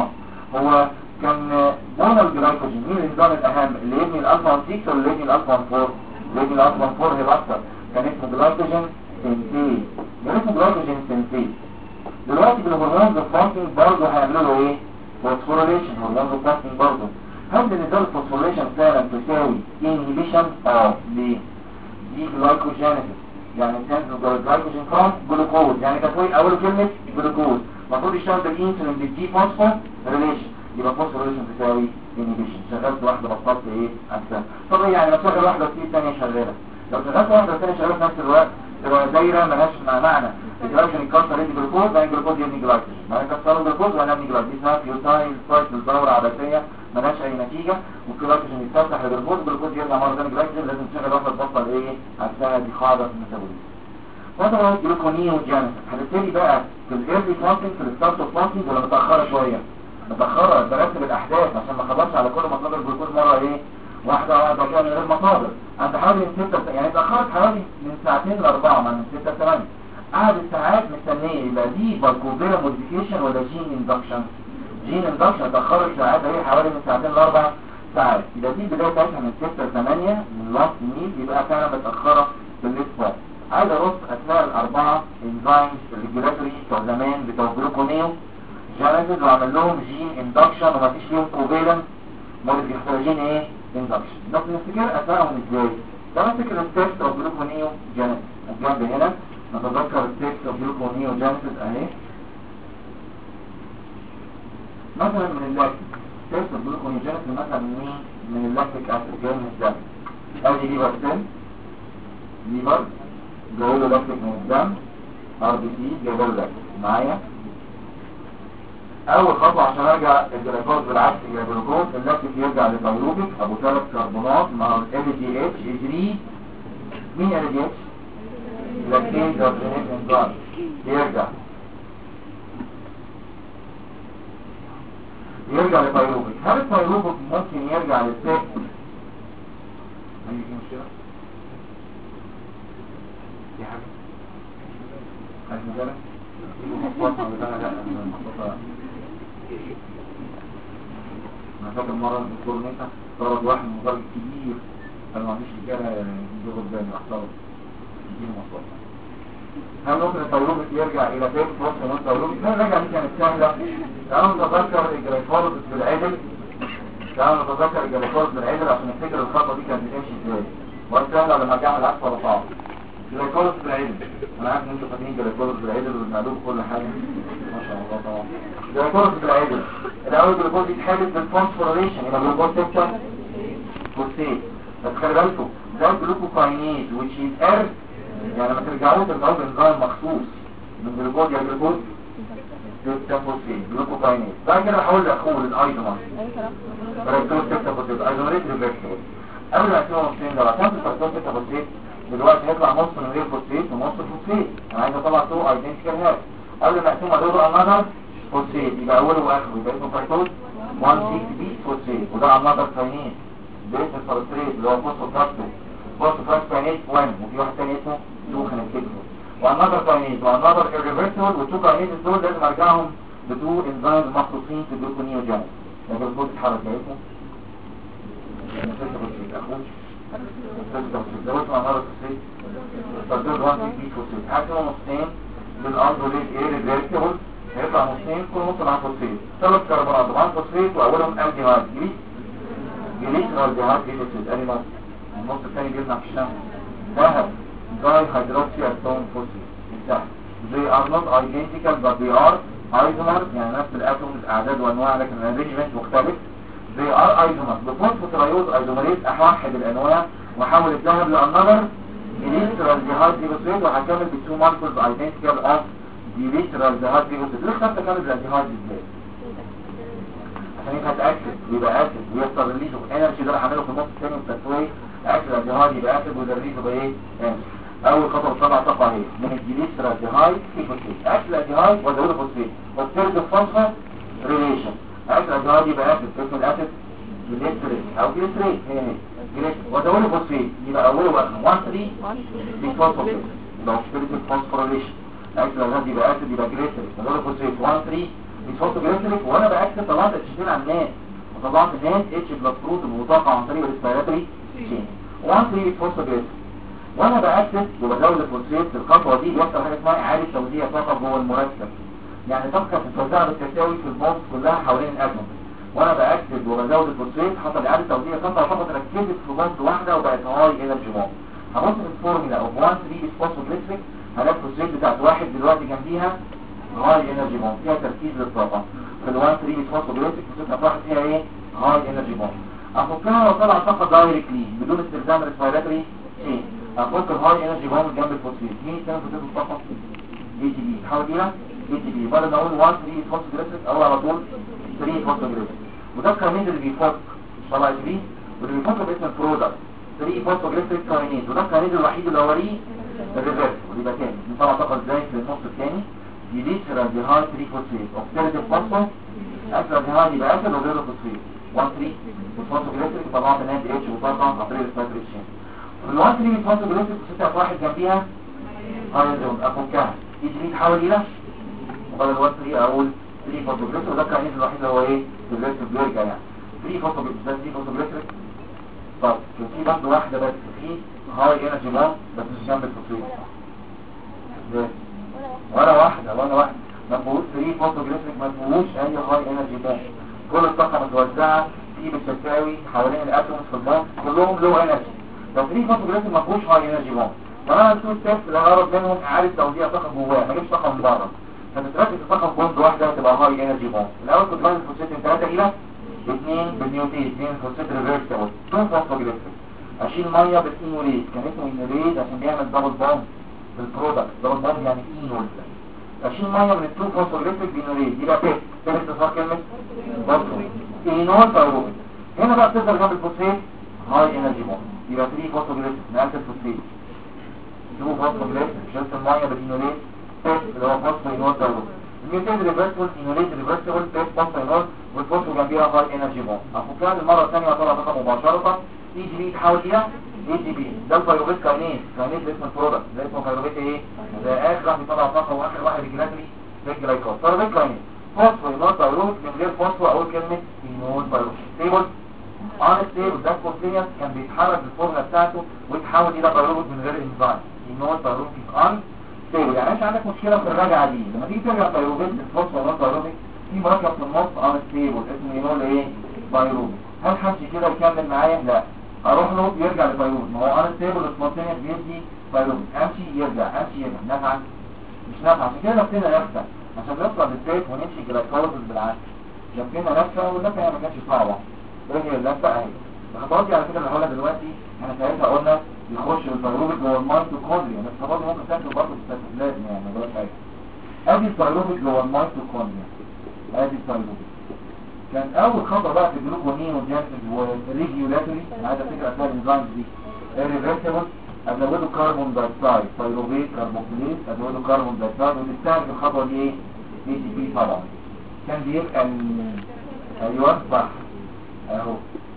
هو كان نوع الجلايكوجين. مين الانزيم الاهم اللي يبني الالفا 6 ولا اللي يبني الالفا 4؟ اللي يبني الالفا 4 هي الاكثر، كان اسمه جلايكوجين سينثيز. كان اسمه جلايكوجين سينثيز. دلوقتي بالهرمونز الفاستنج برضه هيعملوا له ايه؟ فوسفوريليشن. هرمونز الفاستنج برضه هل بالنسبه للفوسفوريليشن فعلا تساوي انهيبيشن؟ ليه؟ دي جلايكوجينيسيس يعني تنزل الجلايكوجين فروم جلوكوز، يعني تكوين اول كلمه جلوكوز المفروض يشتغل بالانسولين بالدي فوسفوريليشن، يبقى فوسفوريليشن تساوي انهيبيشن. شغلت واحده بطلت ايه؟ عكسها. طب ايه يعني لو شغل واحده وفي الثانيه شغاله؟ لو شغلت واحده والثانيه شغاله في نفس الوقت تبقى دايره مالهاش معنى. الجلايكوجين يكسر يدي جلوكوز، بعدين جلوكوز يبني جلايكوجين، بعدين يكسروا جلوكوز وبعدين يبني جلايكوجين. دي اسمها فيوتايل سايكل، دوره عبثيه مالهاش اي نتيجه. والجلايكوجين يتفتح للجلوكوز، الجلوكوز يرجع مره ثانيه جلايكوجين، لازم تشغل واحده تبطل ايه؟ عكسها. دي قاعده في الميتابوليزم. فتره جلوكونيوجينيسيس هتبتدي بقى في الايرلي فاستنج في الستارت اوف فاستنج ولا متاخره شويه؟ متاخره. برتب الاحداث عشان ما اخبطش على كل مصادر الجلوكوز مره ايه؟ واحده كده من غير مصادر. عند حوالي من 6 يعني اتاخرت حوالي من 2 ل 4 من 6 ل 8. قعدت ساعات مستنيه. يبقى دي بالكوفيرا موديفيكيشن ولا جين اندكشن؟ جين اندكشن. اتاخرت ساعات ايه؟ حوالي من 2 ل 4 ساعات. يبقى دي البدايه بتاعتها من 6 ل 8 من لاست ميل، يبقى فعلا متاخره في الليست. عايز ارص اثناء الاربعه انزيمز الريجولاتوري بتوع زمان بتوع جلوكونيو جينيسيس واعمل لهم جين اندكشن ومفيش فيهم كوفيلنت موديفيكيشن جين ايه؟ اندكشن. بس نفتكر اسمائهم ازاي؟ ده نفتكر الستيبس اوف جلوكونيو جينيسيس. الجنب هنا نتذكر الستيبس اوف جلوكونيو جينيسيس اهي. مثلا من اللاكتيك ستيبس اوف جلوكونيو جينيسيس مثلا من اللاكتيك اسيد جاي من الدم. ادي ليفر سيل، ليفر جاي له لاكتيك من الدم، ار بي سي جاي له لاكتيك معايا. اول خطوه عشان ارجع الجلوكوز بالعكس الى جلوكوز، اللاكتيك يرجع لثيروبيك ابو 3 كربونات مع ال دي اتش يجري. مين ال دي اتش؟ لاكتين كاربونات انزيم يرجع لثيروبيك. هل الثيروبيك ممكن يرجع للسيل؟ عندي مشكله؟ في حاجه؟ عايز مجالة؟ انا فاكر مرة الدكتور نيسا طرد واحد مدرج كبير انا ما عنديش رجاله يجيبوا قدامي احترم يجيبوا مصلحه. هل ممكن التيروبيك يرجع الى فين بوست من التيروبيك؟ لا، الرجعه دي كانت سهله. تعالوا نتذكر الجلايكوليسيس بالعدل. تعالوا نتذكر الجلايكوليسيس بالعدل عشان نفتكر الخطوه دي كانت بتمشي ازاي. وقت سهله لما ارجع العكس ولا صعب؟ جلايكوليسيس بالعدل. انا عارف ان انتوا فاكرين جلايكوليسيس بالعدل وبنعملوه كل حاجه ما شاء الله طبعا. جلايكوليسيس بالعدل الاول الجلوكوز يتحدد بالفوسفوريليشن يبقى الجلوكوز تكتب فوسفيت. بس خلي بالكم ده الجلوكوكاينيز which is R يعني ما ترجعوش ترجعوا بنظام مخصوص من جلوكوز يا جلوكوز تكتفوسفيت جلوكوكاينيز. بعد كده هحاول اخول الايزومر فركتوز تكتفوسفيت ايزومريت ريفرسبل. قبل ما اقسمهم نصين لو عشان الفركتوز تكتفوسفيت دلوقتي هيطلع نص من غير فوسفيت ونص فوسفيت. انا عايز اطلع تو ايدنتيكال هات. قبل ما اقسمهم دول انذر فوسفيت يبقى اوله واخره يبقى اسمه فركتوز 1 6 بي فوسفيت وده انذر كاينيز بيت الفركتوز اللي هو فوسفوفراكتوز فوسفوفراكتوز 1 وفي واحد ثاني اسمه 2 هنفتكره وانذر كاينيز وانذر irreversible والتو كاينيز دول لازم ارجعهم بتو انزيمز مخصوصين في الجلوكونيوجينيس. لكن الجلوكوز اتحرك ده اسمه دوت انذر فوسفيت فالدول 1 بي فوسفيت هاتوا نصين بالاندوليت irreversible هيطلع نصين كل نص مع فوسفيت ثلاث كربونات مع فوسفيت واولهم الديهايد جليسرالديهايد فوسفيت ادي نص النص الثاني بيلمع في الشمس ذهب داي هيدروكسي اتوم فوسفيت انتهى. they are not identical but they are isomers يعني نفس الاتومز اعداد وانواع لكن الارينجمنت مختلف. they are isomers بفوسفوتريوز ايزومريز احوحد الانواع واحول الذهب لانذر جليسرالديهايد فوسفيت وهكمل بالتو ماركرز identical of جليسرالديهايد فوسفيت. ليه اخترت اكمل بالالديهايد ازاي؟ عشان يبقى اتاكد ويبقى اسيد ويحصل ريليز اوف انرجي ده اللي هعمله في النص الثاني من التسويه. اكل الالديهايد يبقى اسيد والريليز يبقى ايه؟ اول خطوه طبعا تقع اهي من الجليسرالديهايد فوسفيت. اكل الالديهايد وازوده فوسفيت والثيرد فوسفور ريليشن. اكل الالديهايد يبقى اسيد اسم الاسيد جليسريت او جليسريت هي جليسريت وازوده فوسفيت يبقى اوله واخره 1 3 بفوسفوريت يبقى اوكسيديتيف فوسفوريليشن. اكل الالديهايد يبقى اسيد يبقى جليسريت وازوده فوسفيت 1 3 بفوسفوريليشن. وانا باكد طلعت اتشين على الناس وطلعت الناس اتش بلس بروت المطاقه عن طريق الريسبيراتوري تشين 1 3 بفوسفوريليشن. وانا باكد وبزود الفوسفيت في الخطوه دي بيحصل حاجه اسمها اعاده توزيع طاقه جوه المركب يعني طاقه بتتوزع بالتساوي في البونز كلها حوالين الاتوم. وانا باكد وبزود الفوسفيت حصل اعاده توزيع طاقه اتركزت في بونز واحده وبقت هاي انرجي بوند. هبص في الفورمولا اوف 1 3 فوسفوجليسريك هلاقي الفوسفيت بتاعت واحد دلوقتي جنبيها هاي انرجي بوند فيها تركيز للطاقه. في ال 1 3 فوسفوجليسريك الفوسفيت واحد فيها ايه؟ هاي انرجي بوند. افكها واطلع طاقه دايركتلي بدون استخدام ريسبيراتوري تشين. هفك الهاي انرجي بوند جنب الفوسفيت. مين كان فوسفيت الطاقه؟ اي تي بي. حاول كده اي تي بي بدل ما اقول 1 3 فوسفوجليسريك اقول على طول 3 فوسفوجليسريك. وده الكاينيز اللي بيفك طلع اي تي بي واللي بيفك باسم البرودكت 3 فوسفوجليسريك كاينيز وده الكاينيز الوحيد اللي هو ليه الريفرس. يبقى تاني نطلع طاقه ازاي في النص الثاني جليسرالديهايد 3 فوسفيت اوكسيديتيف فوسفور اكسالديهايد يبقى اسيد وغيره فوسفيت 1 3 فوسفوجليسريك طلعت ناد اتش وطاقه عن طريق الريسبيراتوري تشين. في ال 1 3 فوسفوجليسريك ستة واحد جنبيها هايدروجين افكها اي 3 تحول الى وبدل 1 3 اقول 3 فوسفوجليسريك وده الكاينيز الوحيد اللي هو ايه الريفرس بيرجع يعني 3 فوسفوجليسريك ده 3 فوسفوجليسريك. طب في برضه واحده بس في هاي انرجي بوند بس مش جنب الفوسفيت ولا واحده ما فيهوش 3 فوسفوجليسريك ما فيهوش اي هاي انرجي بوند. كل الطاقه متوزعه في بالتساوي حوالين الاتومز في البوند كلهم لو انرجي. لو 3 فوسفوجليسريك ما فيهوش هاي انرجي بوند فانا التو ستيبس اللي هقرب منهم اعاده توزيع طاقه جواه ما اجيبش طاقه من بره فتتركز الطاقه في بوند واحده وتبقى هاي انرجي بوند. الاول كنت بعمل الفوسفيت من 3 الى 2 بالنيوتين 2 فوسفيت ريفرسبل 2 فوسفوجليسريك. اشيل ميه بالانوليت كان اسمه انوليت عشان بيعمل دبل بوند بالبرودكت دبل بوند يعني انول. اشيل ميه من التو فوسفوجليسريك بانوليت يبقى بيت اختصار كلمه فوسفوريت انول بايروبيك. هنا بقى بتظهر جنب الفوسفيت هاي انرجي بوند يبقى 3 فوسفوجليسريك نقلت الفوسفيت 2 فوسفوجليسريك شلت الميه بالانوليت بيت اللي هو فوسفورينول بايروبيك. الميوتين ريفرسبل انوليت ريفرسبل بيت فوسفورينول والفوسفو جنبيها هاي انرجي بوند. افكها المره الثانيه واطلع طاقه مباشره اي جي بي تحول الى اي جي بي. ده الفيروبيت كاينيز اسم البرودكت ده اسمه فيروبيت ايه؟ ده اخر واحد بيطلع طاقه واخر واحد ريجولاتري للجلايكوز فيروبيت كاينيز. فوسفورينول بايروبيك من غير فوسفو اول كلمه فينول بايروبيك. تيبل unstable ده spontaneous كان بيتحرك بالفورمولا بتاعته ويتحول الى بايروبيك من غير انزيم. النوع بايروبيك unstable. يعني انت عندك مشكله في الرجعه دي لما تيجي ترجع بايروبيك بالفوسفور ولا بايروبيك في مركب في النص unstable اسمه ينول ايه بايروبيك. هل همشي كده يكمل معايا؟ لا، اروح له يرجع لبايروبيك. ما هو unstable spontaneous بيدي بايروبيك، امشي يرجع امشي يرجع. نفعا مش نافع. عشان كده لفينا لفه عشان نطلع بالزيت ونمشي جلايكوليسيس بالعكس. لفينا لفه واللفه هي ما كانتش صعبه. رجع اللفه اهي. الخطوات دي على فكره اللي هقولها دلوقتي احنا ساعتها قلنا يخش بالبايروبيك جوه الميتوكوندريا، بس الخطوات دي ممكن تاخد برضه في السيتوبلازم يعني ما بقاش حاجه. ادي البايروبيك جوه الميتوكوندريا. ادي البايروبيك. كان اول خطوه بقى في الجلوكونين والجانسز والريجيولاتوري. انا عايز افتكر اسماء الانزيمز دي. الريفرسبل ازوده كربون دايوكسيد، بايروبيك كربوكسيليز ازوده كربون دايوكسيد. وبتستهدف الخطوه دي ايه؟ اي تي بي طبعا. كان بيبقى ايوه صح اهو.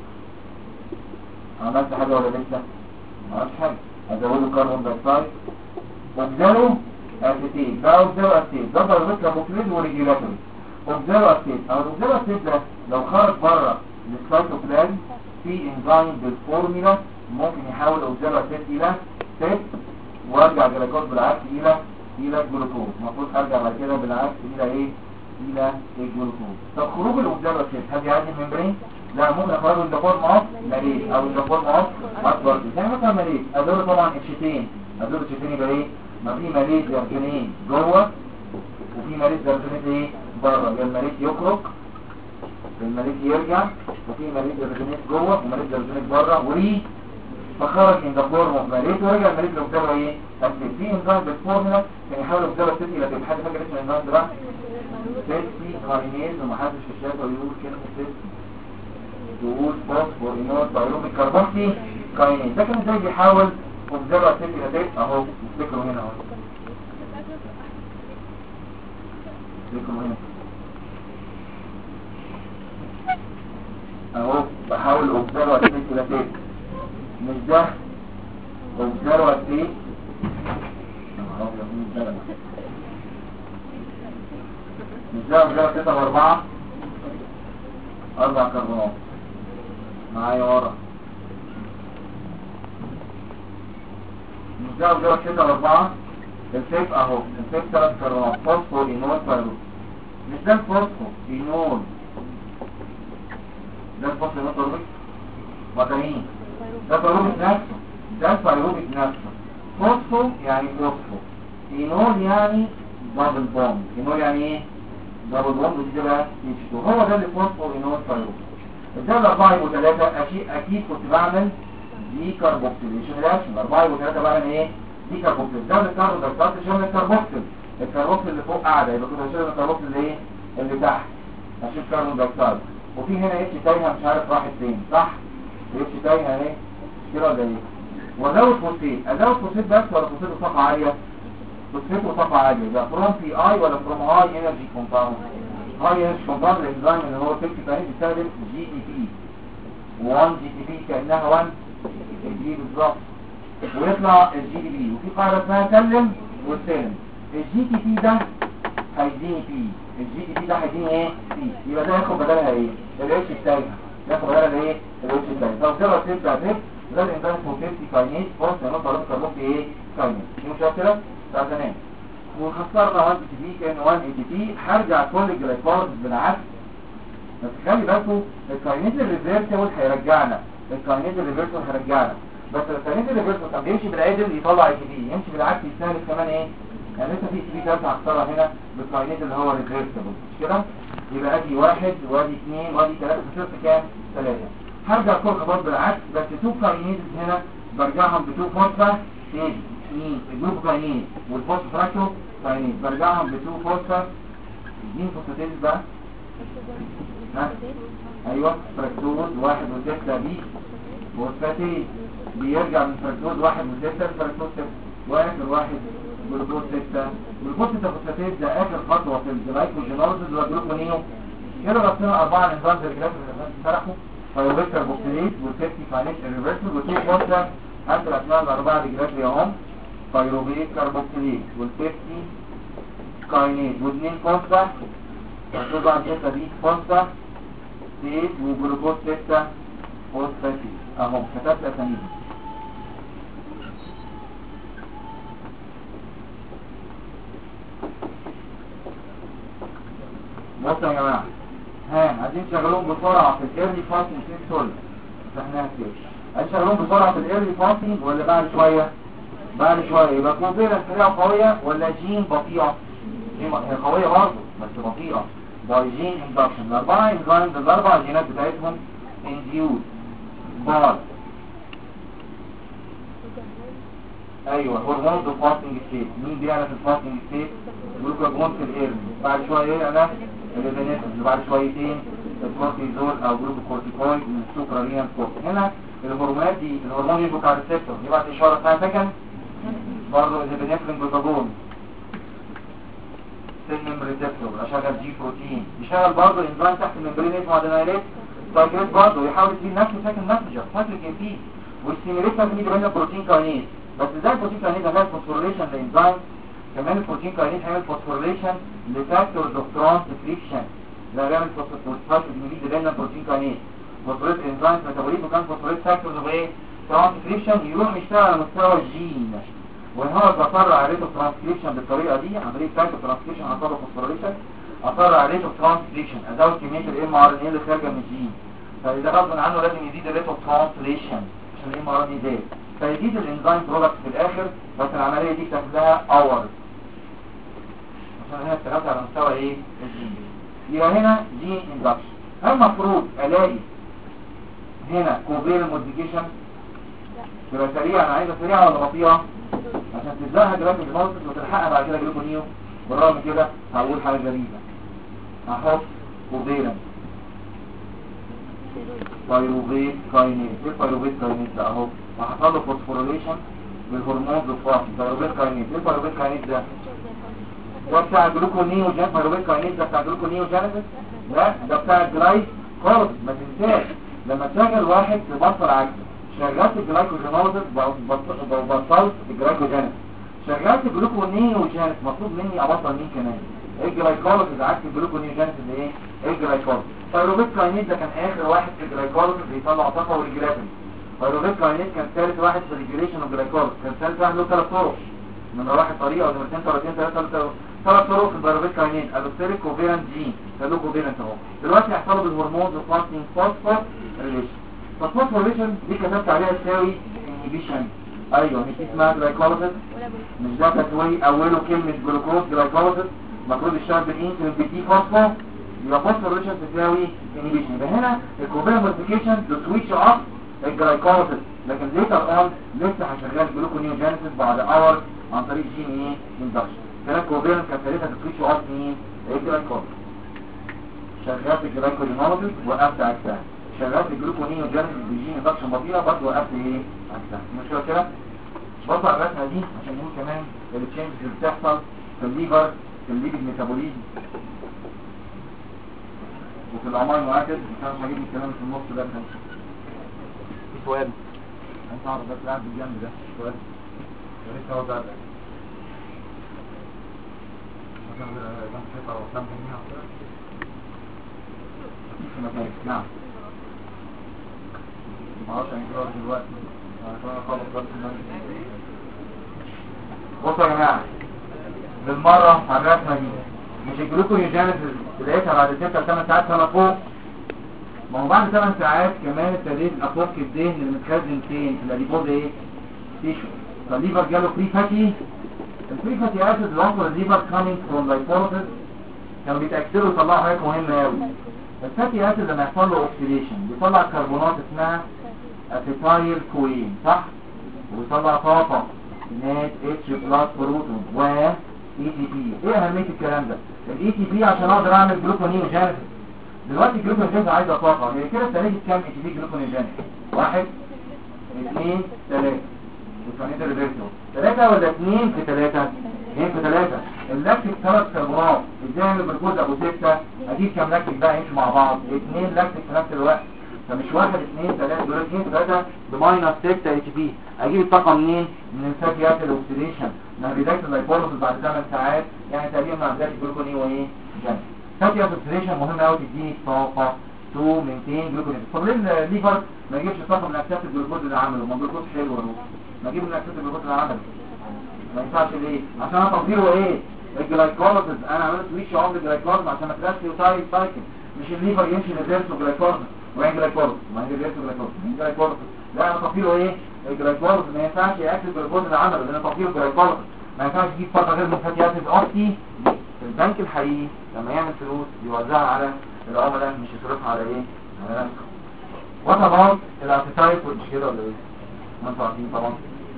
عملت حاجه ولا لسه؟ ما عملتش حاجه. ازوده كربون دايوكسيد اوكزالو اسيتيت. ده اوكزالو اسيتيت ده بايروبيك كربوكسيليز وريجيولاتوري. اوكزالو اسيتيت او الاوكزالو اسيتيت ده لو خرج بره السيتوبلازم في انزيم بالفورمولا ممكن يحول اوكزالو اسيتيت الى سيت وارجع جلايكوز بالعكس الى جلوكوز. المفروض ارجع بعد كده بالعكس الى ايه؟ الى الجلوكوز. طب خروج الاوكزالو اسيتيت هل يعدي الممبرين؟ لا، ممكن اخرجه من فورم اوف ماليت او من فورم اوف اكبر. زي مثلا ماليت ادوله طبعا اتشتين. ادوله اتشتين يبقى ايه؟ ما في ماليت زرجنين جوه وفي ماليت زرجنين ايه؟ بره. يبقى الماليت يخرج الماليت يرجع وفي ماليت زرجنين جوه وماليت زرجنين بره وري فخرج من فورم اوف ماليت ورجع الماليت لاوكزالو ايه؟ اسيتيت. في انزيم بالفورمولا كان يحاول اوكزالو اسيتيت الى حد فاكر اسم الانزيم ده؟ سيتي كارينيز. ومحدش في الشاشه يقول كلمه سيتي تقول فوسفور انول بايروبيك كربوكسي كاينيز. ده كان ازاي بيحاول اوكزالو اسيتيت الى سيت اهو. افتكروا هنا اهو. افتكروا هنا اهو. بحاول اوكزالو اسيتيت الى سيت. مش ده اوكزالو اسيتيت مش ده اوكزالو اسيتيت اربع كربونات معايا ورا. مش ده اوكزالو اسيتيت 4 السيف اهو. السيف 3 كربونات فوسفور انول بايروبيك. مش ده الفوسفور انول ده الفوسفور انول بايروبيك وتانيين. ده بايروبيك نفسه. ده البايروبيك نفسه. فوسفور يعني فوسفور. انول يعني دبل بوند. انول يعني ايه؟ دبل بوند. ودي بقى H2. هو ده اللي فوسفور انول بايروبيك. ده الاربعه يبقوا 3. اكيد كنت بعمل دي كاربوكسيليشن رياكشن. 4 يبقوا 3 بعمل ايه؟ دي كاربوكسيل. ده الكربون دايوكسيد شغل الكربوكسيل. الكربوكسيل اللي فوق قاعده يبقى كده شغل الكربوكسيل اللي ايه؟ اللي تحت. اشيل كربون دايوكسيد. وفي هنا اتش تايهه مش عارف راحت فين. صح؟ اتش تايهه اهي كده ولا ايه؟ وازود فوسفيت. ازود فوسفيت بس ولا فوسفيت وطاقه عاليه؟ فوسفيت وطاقه عاليه. يبقى فروم بي اي ولا فروم هاي انرجي كومباوند؟ هاي انرجي كومباوند الانزيم اللي هو 50 كان بيستخدم جي تي بي. 1 جي تي بي كانها 1 جي بالظبط. ويطلع الجي تي بي. وفي قاعده اسمها سلم والسلم. الجي تي بي ده هيديني بي. الجي تي بي ده هيديني ايه؟ بي. يبقى ده ياخد بدلها ايه؟ الاتش التايهه. ياخد بدلها ايه؟ الاتش التايهه. طب ده السيل بتاع ده ده الانزيم اسمه 50 كاينيز فوسفور انول كربوكسي ايه؟ كاينيز. دي مش كده؟ طب تمام. وخسرنا 1 تي بي كان 1 اي تي بي. هرجع كل الجلايكوز بالعكس. بس خلي بالكم الكاينيز الريفيرسبل هيرجعنا. الكاينيز الريفيرسبل هيرجعنا. بس الكاينيز الريفيرسبل كان بيمشي بالعدل يطلع اي تي بي. يمشي بالعكس يستهلك كمان ايه؟ يعني لسه في تي بي ثالثه هختارها هنا بالكاينيز اللي هو ريفيرسبل. مش كده؟ يبقى ادي 1 وادي 2 وادي 3. خسرت كام؟ 3. هرجع كل خطوات بالعكس بس 2 كاينيز هنا برجعهم ب 2 فوسفور تاني. مين؟ الجلوكوكاينيز والفوسفوراكتو كاينيز برجعهم ب 2 فوسفور. مين فوسفاتيز بقى؟ ها؟ ايوه فركتوز 1 و6 بي فوسفاتيز بيرجع من فركتوز 1 و6 لفركتوز 6 واخر واحد جلوكوز 6. جلوكوز 6 فوسفاتيز ده اخر خطوه في الجلايكوجينوزيس اللي هو جلوكونيو. كده رصينا 4 انزيمز الجلايكوز اللي اتشرحوا. بايروبيك كربوكسيليز والسيفتي كاينيز الريفرسبل وتو فوسفور. حتى الاسماء الاربعه دي جلايكوز اهم. بايروبيك كربوكسيليز والسيفتي كاينيز واثنين فوسفور. فركتوز 6 دي فوسفور سيت وجلوكوز 6 فوسفاتيز اهو كتبت اساميهم. بصوا يا جماعه، عايزين تشغلوهم بسرعه في الايرلي فاستنج سوري احنا كده عايزين تشغلوهم بسرعه في الايرلي فاستنج ولا بعد شويه؟ بعد شويه. يبقى كوفيرنت سريعه قويه ولا جين بطيئه؟ هي قويه برضه بس بطيئه. باي جين اندكشن. الاربعه انزيمز الاربع جينات بتاعتهم انديوز باي ايوه هرمون الفاستنج ستيت. مين بيعمل في الفاستنج ستيت؟ جلوكاجون في الايرلي. بعد شويه يعمل الريبينيفرين. بعد شويتين الكورتيزول او جلوكوكورتيكويد من السوبرارينال كورتيكس. هنا الهرمونات دي الهرمون يبقى على الريسبتور يبعت اشاره اسمها سكند برضه الريبينيفرين جلوكاجون سيلم ريسبتور. اشغل جي بروتين يشغل برضه انزيم تحت الممبرين اسمه ادينايليت سايكليت برضه يحاول يدي نفس سكند ماسنجر سايكليك ام بي والستيميوليت تبني بين البروتين كاينيز. بس ازاي البروتين كاينيز هيعمل فوسفوريليشن لانزيم؟ كمان البروتين كاينيز هيعمل فوسفوريليشن لفاكتورز اوف ترانسكريبشن. ده بيعمل فوسفوريليشن بين البروتين كاينيز فوسفوريت انزيم ميتابوليزم وكان فوسفوريت فاكتورز اوف ايه؟ ترانسكريبشن. يروح يشتغل على مستوى الجين وهو بيطلع عليه الترانسكريبشن بالطريقه دي عن طريق فاكتور ترانسكريبشن عن طريق فوسفوريليشن. اطلع عليه الترانسكريبشن ازود كميه الام ار ان اي اللي خارجه من الجين. فاذا غصب عنه لازم يزيد الريت اوف ترانسليشن عشان الام ار ان اي يزيد فيزيد الانزيم برودكت في الاخر. بس العمليه دي بتاخد لها اور عشان هنا اشتغلت على مستوى ايه؟ الجين. يبقى هنا جين اندكشن. هل المفروض الاقي هنا كوفيرنت موديفيكيشن يبقى سريعه؟ انا عايزها سريعه ولا بطيئه؟ عشان تبداها دلوقتي بالموتس وتلحقها بعد كده جلوكونيو. بالرغم من كده هقول حاجه غريبه. هحط كوفيرنت بايروفيت كاينيز. ايه البايروفيت كاينيز ده اهو؟ وهحصل له فوسفوريليشن بالهرمون الفاصل. بايروفيت كاينيز ايه البايروفيت كاينيز ده؟ ده بتاع الجلوكونيوجين. بايروفيت كاينيز ده بتاع الجلوكونيوجينيسيس؟ لا ده بتاع الجلايكوجين. ما تنساش لما تشغل واحد تبطل عكسه. شغلت الجلايكوجينوزيس وبطلت الجلايكوجينيسيس. شغلت الجلوكونيوجينيسيس مطلوب مني ابطل مين كمان؟ الجلايكوليسيس. عكس الجلوكونيوجينيسيس ايه؟ الجلايكوليسيس. بايروفيت كاينيز ده كان اخر واحد في الجلايكوليسيس بيطلع طاقه وريجولاتوري. بايروفيت كاينيز كان ثالث واحد في الريجوليشن والجلايكوليسيس. كان ثالث واحد له ثلاث طرق. نمره واحد طريقه ونمرتين طريقتين ثلاث طرق في البايروفيت كاينيز. الوستيريك كوفيرنت جين ده له كوفيرنت اهو. دلوقتي هيحصلوا بالهرمونز وفاستنج فوسفور ريليشن. فالفوسفور ريليشن دي كتبت عليها تساوي انهبيشن. ايوه مش اسمها جلايكوليسيس؟ مش ده تسوي اوله كلمه جلوكوز جلايكوليسيس المفروض الشرط بالانسولين بتي فوسفور. يبقى فوسفور ريليشن تساوي انهبيشن. يبقى هنا الكوفيرنت موديفيكيشن تو سويتش اوف الجلايكوليسيس. لكن ليتر اون لسه هشغل جلوكونيوجينيسيس بعد اور عن طريق جين ايه؟ اندكشن. كلام كوفيرنت كانت ثالثه تو سويتش اوف مين؟ الجلايكوليسيس. شغلت الجلايكوجينوزيس وقفت عكسها. شغلت الجلوكونيوجينيسيس بجين اندكشن بطيئه برضه وقفت ايه؟ عكسها. المشكله كده بص على الرسمه دي عشان نقول كمان التشينجز اللي بتحصل في الليفر في الليبيد ميتابوليزم وفي الامينو اسيد. مش عارف اجيب الكلام في النص ده. كان في سؤال انت عارف بس قاعد بالجنب ده سؤال يا ريت هو ده نعم ما اعرفش انكرار دلوقتي عشان اخلص بس. بصوا يا جماعه بالمره على الرسمه دي مش الجلوكونيوجينيسيس لقيتها بعد 6 ل 8 ساعات فانا فوق. ما هو بعد 8 ساعات كمان ابتديت افك الدهن اللي متخزن فين في الاديبوز ايه؟ تيشو. فالليفر جاله فري فاتي. الفري فاتي اسيد اللي وصل الليفر كامينج فروم لايبوليسيس كانوا بيتاكسدوا يطلعوا حاجه مهمه قوي. الفاتي اسيد لما يحصل له اوكسيديشن بيطلع كربونات اسمها اسيتايل كوين صح؟ ويطلع طاقه نات اتش بلس بروتون و اي تي بي. ايه اهميه الكلام ده؟ الاي تي بي عشان اقدر اعمل جلوكونيوجينيسيس. دلوقتي الجلوكونيوجينيسيس عايزه طاقه. هي كده استهلكت كام اي تي بي جلوكونيوجينيسيس؟ 1 2 3 وثانيه ريفيرسو 3 ولا 2 في 3 2 في 3. اللاكتيك 3 كربونات ازاي اعمل جلوكوز ابو 6؟ اجيب كام لاكتيك بقى يمشوا مع بعض؟ 2 لاكتيك في نفس الوقت. فمش 1 2 3 دول 2 3 بماينس 6 اي تي بي. اجيب الطاقه منين؟ من الفاتي اسيد اوكسيديشن مع بدايه اللايبوليسيس بعد 8 ساعات يعني تقريبا مع بدايه الجلوكونيو ايه؟ جنب. فاتي اسيد اوكسيديشن مهم قوي تديني طاقه تو مينتين جلوكوز. طب ليه الليفر ما يجيبش طاقه من اكسات الجلوكوز اللي عمله؟ ما الجلوكوز حلو اهو، ما يجيب من اكسات الجلوكوز اللي عمله. ما ينفعش ليه؟ عشان انا تطهيره ايه؟ الجلايكوليسيس. انا عملت سويتش عمر الجلايكوليسيس عشان ما تبقاش تايب سايكل. مش الليفر يمشي ريفيرس جلايكوليسيس وين جلايكوليسيس، ما هي ريفيرس جلايكوليسيس. لا انا تطهيره ايه؟ الجلايكوليسيس. ما ينفعش ياكل الجلوكوز اللي عمله لان تطهيره الجلايكوليسيس. ما ينفعش يجيب طاقه غير من فاتي اسيد اوكسي. البنك الحقيقي لما يعمل فلوس يوزعها على العملاء مش يصرفها على ايه؟ على نفسه. وات اباوت الابيتايت مش كده ولا ايه؟ ما انتوا عارفين طبعا.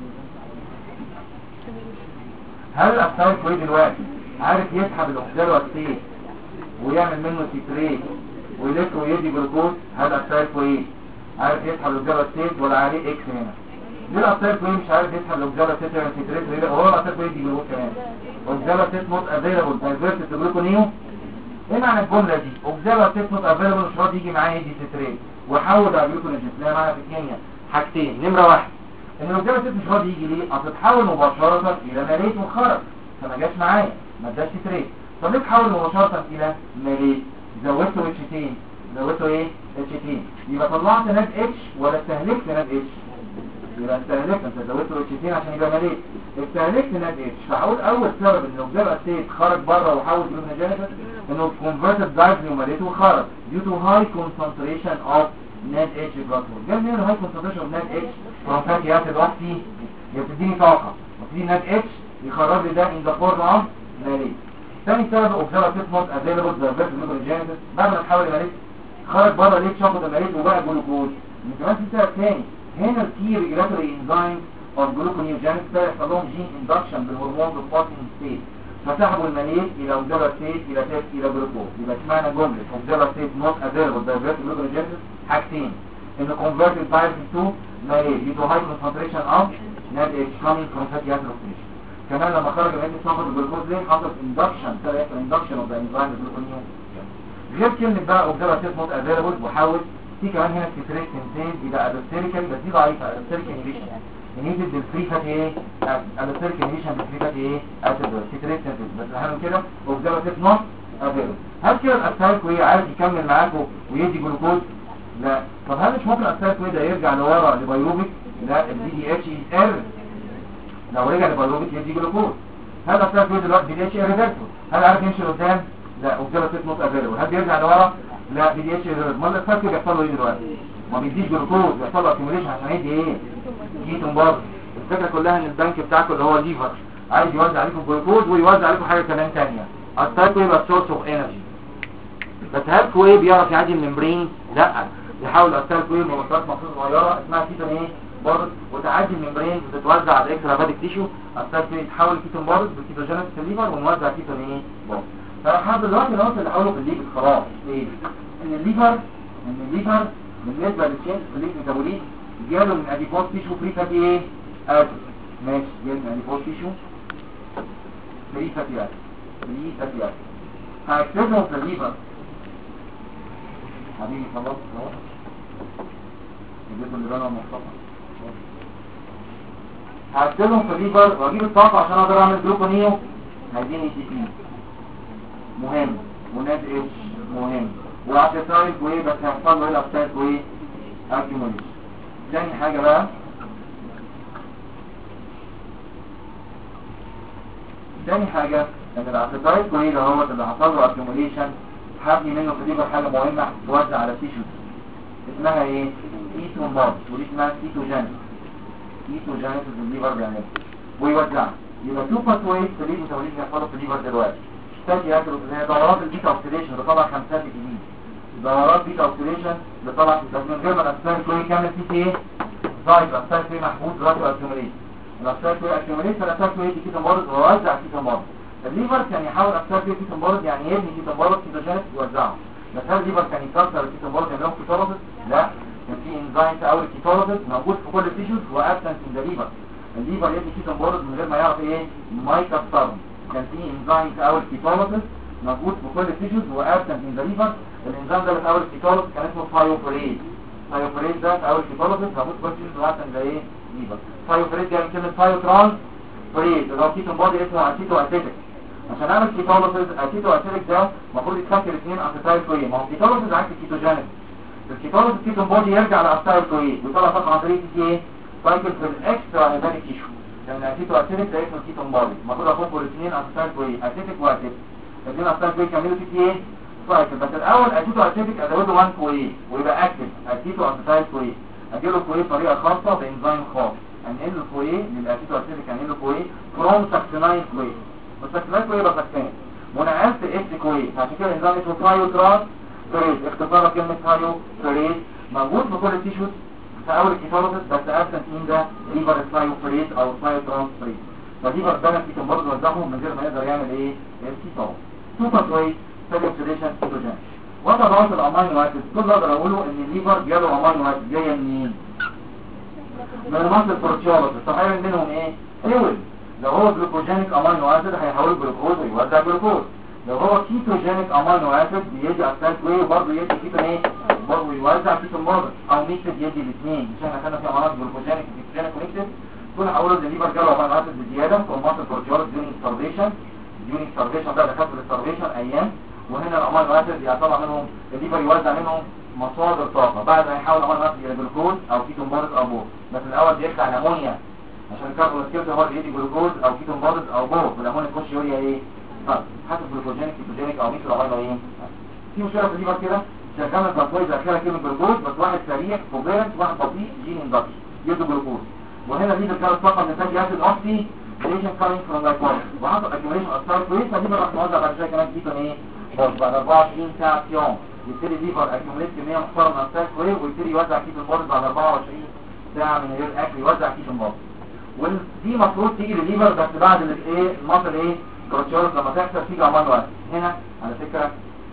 هل الابيتايت كويس دلوقتي عارف يسحب الاوكسالواتيت ويعمل منه تيتريت ويلف ويدي جلوكوز؟ هل الابيتايت كويس عارف يسحب الاوكسالواتيت ولا عليه اكس هنا؟ ليه الابيتايت كويس مش عارف يسحب الاوكسالواتيت ويعمل تيتريت ويلف؟ هو الابيتايت كويس يدي جلوكوز كمان. اوكسالواتيت نوت افيلابل دايفيرتد تو جلوكونيو. ايه معنى الجمله دي؟ اوكسالواتيت نوت افيلابل مش راضي يجي معاه يدي تيتريت وحول على جلوكونيجين. ده معنى في الكيمياء حاجتين. نمره واحد ان الاوكسالواتيت مش راضي يجي ليه؟ اصل اتحول مباشره الى ماليت وخرج فما جاش معايا، ما اداش تيتريت. طب ليه تحول مباشره الى ماليت؟ زودته اتشتين. زودته ايه؟ اتشتين. يبقى طلعت ناد اتش ولا استهلكت ناد اتش؟ يبقى استهلكت. انت زودته اتشتين عشان يبقى ماليت، استهلكت ناد اتش. فهقول اول سبب ان الاوكسالواتيت خرج بره وحول جلوكونيجينيسيس انه converted directly وماليت وخرج due to high concentration of NADH blood flow. جاب منين high concentration of NADH from fatty acid oxy؟ بتديني طاقه وتديني NADH يخرج لي ده in the form of ماليت. ثاني سبب oxaloate not available diverted gluconeogenesis. بعد ما تحول لماليت خرج بره ليه شفط الماليت وبقى جلوكوز. من كمان في سبب ثاني هنا الكي ريجولاتوري انزيم of gluconeogenesis يحصل لهم جين اندكشن بالهرمون الفاستنج ستيت فسحبوا الماليت الى اوكسالواتيت الى جلوكوز. يبقى اشمعنى جمله اوكسالواتيت نوت افيلبل دايفيرت جلوكوجينيسيس؟ حاجتين، انه converted directly to ماليت due to high concentration of NADH coming from fatty acid oxidation. كمان لما خرج الماليت سحب الجلوكوز ليه؟ حصل اندكشن اندكشن اوف ذا انزيم جلوكونيوجينيسيس. غير كلمه بقى اوكسالواتيت نوت افيلبل وحاول في كمان هنا التتريك تنتين يبقى الستيريكال بس دي ضعيفه. الستيريك انهبيشن نيجي بالفري فاتي ايه؟ الستيريك انهبيشن بالفري فاتي ايه؟ اسيد التتريك تنتين. بس اهم كده اوكسالواتيت نوت افيلبل. هل كده الاسايكو ايه عارف يكمل معاكم ويدي جلوكوز؟ لا. طب هل مش ممكن الاسايكو ده يرجع لورا لبيروبيك؟ لا، الدي دي اتش ار لو رجع لبيروبيك يدي جلوكوز. هل الاسايكو دلوقتي دي اتش ار ريفرسبل؟ هل عارف يمشي لقدام؟ لا، اوكسالواتيت نوت افيلبل. هل بيرجع لورا؟ لا، دي اتش ار. امال الاسايكو بيحصل له ايه دلوقتي؟ ما بيديش جلوكوز، بيحصل له اكيوميليشن عشان يدي ايه؟ كيتون برضه. الفكره كلها ان البنك بتاعكم اللي هو الليفر عايز يوزع عليكم جلوكوز ويوزع عليكم حاجه كمان ثانيه. الاسايكو يبقى سورس اوف انرجي. بس هل كوي بيعرف يعدي الممبرين؟ لا، يحاول الاسايكو كوي بمقطعات مخصوصه صغيره اسمها كيتون ايه؟ برضه وتعدي الممبرين وتتوزع على الاكسترا هيباتيك تيشو. الاسايكو يتحول كيتون برضه بالكيتوجينيس في الليفر ونوزع كيتون ايه؟ برضه. فلحد دلوقتي النقطه اللي حوله في الليفر خلاص ايه؟ ان الليفر بالنسبه للشين في الميتابوليزم جاله من اديبوز تيشو فري فاتي ايه؟ اسيد. ماشي، جاله من اديبوز تيشو فري فاتي اسيد. هكتبهم في الليفر حبيبي. خلاص اهو اديتهم اللي انا مخططها. هكتبهم في الليفر واجيب الطاقه عشان اقدر اعمل جلوكونيو. هيديني تي بي مهم وناد اتش مهم والابتايت وايه بس هيحصل له ايه الابتايت وايه؟ اكيوميليشن. ثاني حاجه بقى ان الابتايت وايه اللي حصل له اكيوميليشن هبني منه في الليفر حاجه مهمه توزع على التيشوز اسمها ايه؟ كيتون بارز. ودي اسمها كيتوجينيس في الليفر بيعملها ويوزعها. يبقى تو باثويز في الليفر يحصلوا في الليفر دلوقتي. تاني اكل زي دورات البيتا اوكسيديشن اللي طلع 5 جديد. دورات بيتا اوكسيديشن اللي طلع بس من غير ما الاسيد كوي كامل فيه ايه؟ زايد الاسيد كوي محبوس دلوقتي اكيوميليت. الاسيد كوي اكيوميليت الاسيد كوي يدي كيتون بارز ويوزع كيتون بارز. الليفر كان يحاول اسيد كوي كيتون بارز يعني يبني كيتون بارز كيتوجينيس يوزعه. بس هل الليفر كان يكسر الكيتون بارز يعمل لهم كيتوليسيس؟ لا، كان في انزيم في اول الكيتوليسيس موجود في كل التيشوز وابسنت من الليفر. الليفر يدي كيتون بارز من غير ما يعرف ايه؟ ما يكسرهم. كان في انزيم في اول الكيتوليسيس موجود في كل التيشوز وابسنت من الليفر. الانزيم ده في اول الكيتوليسيس كان اسمه ثايوبريز. ثايوبريز ده في اول الكيتوليسيس موجود في كل التيشوز وابسنت زي ايه؟ ليفر. ثايوبريز ده من كلمه ثايوترانس بريز اللي هو كيتون بودي اسمه اسيتو اسيتيك. عشان اعمل كيتوليسيس اسيتو اسيتيك ده المفروض يتفكر اثنين اسيتايل كوي. ما هو كيتوليسيس عكس الكيتوجينيس. الكيتونز الكيتون بودي يرجع لأستايل كويه ويطلع طاقة عن طريق ايه؟ سايكل في الاكسترا هيبانيك تيشو. لان اسيتو اسيتيك ده اسمه كيتون بودي، المفروض اخد الاثنين أستايل كويه، اسيتيك واسيتيك. الاثنين أستايل كويه يعملوا ايه؟ سايكل. بس الاول اسيتو اسيتيك ازوده 1 كويه ويبقى اكتف اسيتو أستايل كويه. اديله كويه بطريقه خاصه بانزيم خاص. انقل له كويه للاسيتو اسيتيك، انقل له كويه فروم ساكسيناين كويه. والساكسيناين كويه يبقى ساكسين. ونقلت اكس كويه، عشان كده الانزيم اسمه ثايو ترانس فريز، اختصار كلمه ثايو فريز. موجود في كل التيشوز في اول الكيتولوجيس، بس ابسنت مين ده؟ ليفر ثايو فريز او ثايو ترانس فريز. فليفر بنفيت برضه وزعهم من غير ما يقدر يعمل ايه؟ الكيتول. سوبر كويس سيل اوكسيديشن كيتوجين. وات اباوت الامينو اسيد؟ كل اللي اقدر اقوله ان الليفر جاله امينو اسيد جايه منين؟ من المصل البروتيولوجيس. طب هيعمل منهم ايه؟ فيول. لو هو جلوكوجينيك امينو اسيد هيحوله جلوكوز ويوزع جلوكوز. لو هو كيتوجينيك امينو اسيد بيدي اسيد كوي وبرضه يدي كيتون ايه؟ برضه يوزع كيتون برضه او ميكسد يدي الاثنين. مش احنا خدنا في امراض جلوكوجينيك وكيتوجينيك وميكسد؟ دول هقولوا ان الليفر جاله امينو اسيد بزياده في المصل البروتيولوجيس ديورينج ستارفيشن. ديورينج ستارفيشن ده دخلت الستارفيشن ايام. وهنا الامينو اسيد يطلع منهم الليفر يوزع منهم مصادر طاقه بعد ما يحول امينو اسيد الى جلوكوز او كيتون برضه او بور. بس الاول بيخلع الامونيا عشان الكربونات هو اللي يدي جلوكوز او كيتون بودز او بور، والامونيا يخش يوريا ايه؟ طب حسب جلوكوجينيك كيتوجينيك او ميكرو امينو ايه؟ في مشكله في الليفر كده شغاله الباسويز اخيرا كلمه جلوكوز، بس واحد سريع كوفيرنت واحد بطيء جين اندكشن يدي جلوكوز. وهنا الليفر كانت طاقه من فاتي اسيد اوكسي ريليشن كارينج فروم لايكوز وحصل اكيوميشن اثار كويس. فالليفر راح موزع بعد شويه كمان كيتون ايه؟ بودز بعد 24 ساعه في يوم يبتدي الليفر اكيوميت كميه محترمه من اثار كويس ويبتدي يوزع كيتون بودز بعد 24 ساعه من غير اكل يوزع كيتون بودز. ودي مفروض تيجي للليفر بس بعد الايه؟ المصل ايه؟ بروتيولوجيس لما تحصل تيجي امينو اسيد. هنا على فكره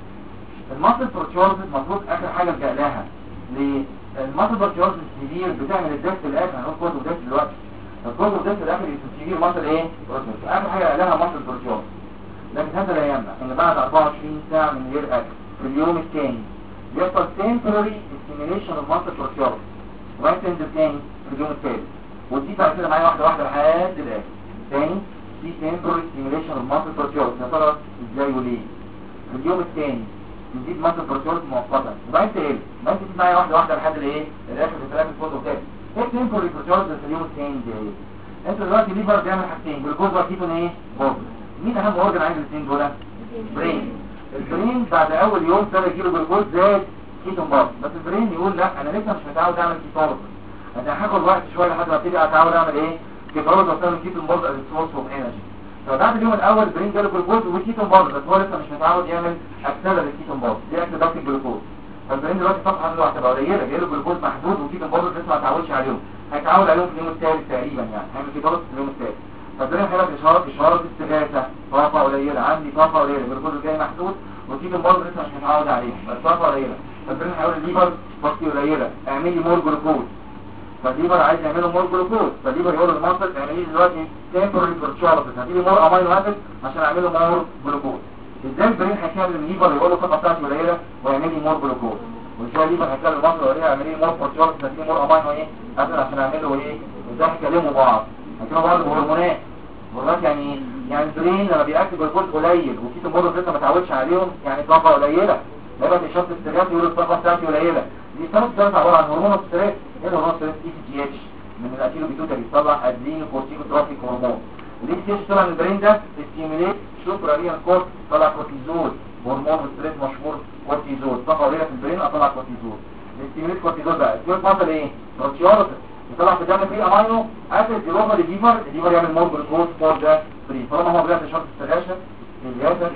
المصل بروتيولوجيس المفروض اخر حاجه نلجا لها. ليه؟ المصل بروتيولوجيس السيفير بتعمل الدست الاخر. هنقول كود ودست دلوقتي. الكود ودست الاخر السيفير مصل ايه؟ بروتيولوجيس. اخر حاجه لها مصل بروتيولوجيس. لكن هذا لا يمنع ان بعد 24 ساعه من غير اكل في اليوم الثاني بيحصل temporary stimulation of muscle بروتيولوجيس وقت الثاني في اليوم الثالث. ودي بعد كده معايا واحده واحده لحد الاخر. تاني في temporary stimulation of muscle بروتيولوجيس. يا ترى ازاي وليه؟ في اليوم الثاني تزيد muscle بروتيولوجيس مؤقتا وبعدين تقل. ما انت معايا واحده واحده لحد الايه؟ الاخر في الثلاث الفوز وكده. ايه temporary بروتيولوجيس في اليوم الثاني دي ايه؟ انت دلوقتي ليفر بيعمل حاجتين جلوكوز وكيتون ايه؟ بورد. مين اهم اورجن عند الاثنين دول؟ برين. البرين بعد اول يوم ابتدى يجيله جلوكوز زاد كيتون بورد. بس البرين يقول لا انا لسه مش متعود اعمل كيتون. انا هاخد وقت شويه لحد ما ابتدي اتعود اعمل ايه؟ كيتون واستخدم كيتون بورد از سورس اوف انرجي. فبعد اليوم الاول البرين جاله جلوكوز وكيتون بورد بس هو لسه مش متعود يعمل اكسلر الكيتون بورد. دي اكسلر الجلوكوز. فالبرين دلوقتي طاقه عنده هتبقى قليله جاله جلوكوز محدود وكيتون بورد لسه ما اتعودش عليهم. هيتعود عليهم في اليوم الثالث تقريبا يعني هيعمل كيتون في اليوم الثالث. فالبرين هيبقى اشاره استغاثه طاقه قليله عندي طاقه قليله الجلوكوز جاي محدود وكيتون بورد لسه مش متعود عليهم بس طاقه قليله. فالبرين هيقول الليفر طاقتي قليله اعمل لي مور جلوكوز. فالليفر عايز يعمله مور جلوكوز. فالليفر يقول للمصل اعمل لي دلوقتي temporary بروتيولوجيس هديلي مور امينو اسيد عشان اعمله مور جلوكوز. ازاي البرين هيكمل الليفر يقول له الطاقه بتاعتي قليله ويعمل لي مور جلوكوز. وازاي الليفر هيكمل المصل يقول لي اعمل لي مور بروتيولوجيس هديلي مور امينو ايه اسيد عشان اعمله ايه؟ ازاي هيكلموا بعض؟ هيكلموا بعض بهرمونات. هرمونات يعني البرين لما بياكل جلوكوز قليل وكيتون بورد لسه ما اتعودش عليهم يعني طاقه قليله. هيبقى اشاره استغاثه يقول الطاقه بتاعتي قليله. دي طاقه عباره عن هرمون الستريس. ايه هرمون الستريس؟ اي اتش من الاكيلو بيتوتري بيطلع ادرينو كورتيكوتروفيك هرمون. ودي اتش طلع من البرين ده ستيميليت سوبراليان كورت طلع كورتيزول هرمون الستريس مشهور كورتيزول. طاقه قليله في البرين اطلع كورتيزول. ستيميليت كورتيزول بقى الكورت مصل ايه؟ بروتيولوجيس يطلع في الدم فيه امينو اسيد يروح للليفر. الليفر يعمل مور جلوكوز فور ده فري. طالما هو بدأ اشاره استغاثه الجهاز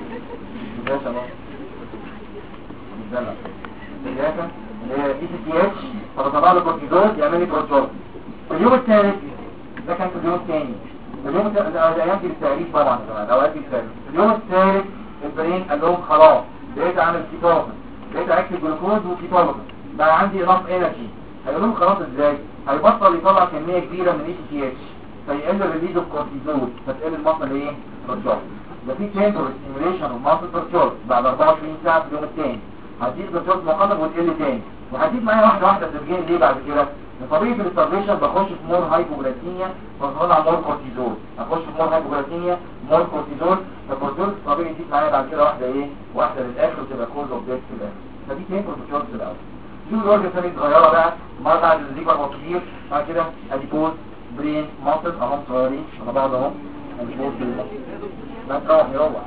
الجهاز اي تي اتش فبطلع له كورتيزول يعمل لي بروتيولوجيس. في اليوم الثالث ده كان في اليوم الثاني. اليوم الثالث ده ايام التاريخ طبعا كمان اوقات الثالث. في اليوم الثالث البرين قال لهم خلاص بقيت اعمل كيتوزس بقيت اكتب جلوكوز وكيتوزس بقى عندي انف انرجي. هيقول لهم خلاص ازاي؟ هيبطل يطلع كميه كبيره من اي تي اتش فيقل الريليز اوف كورتيزول فتقل المصل ايه؟ بروتيولوجيس. ده في temporary stimulation of muscle بروتيولوجيس بعد 24 ساعه في اليوم الثاني. هتزيد بروتيولوجيس مؤقتا وتقل تاني وهتزيد معايا واحده واحده تسجيل. ليه بعد كده؟ طبيعي في الاسترفيشن بخش في مور هايبوغلايكيميا فبطلع مور كورتيزول. هخش في مور هايبوغلايكيميا مور كورتيزول. فالكورتيزول طبيعي يزيد معايا بعد كده واحده ايه؟ واحده للاخر وتبقى كوز اوف ديث في الاخر. فدي temporary بروتيولوجيس الاول. دي الاورجن ثاني صغيره بقى مره بعد الليفر هو كبير بعد كده اديبوز برين ماسل اهم صغيرين على بعض اهم اديبوز برين لا تروح يروح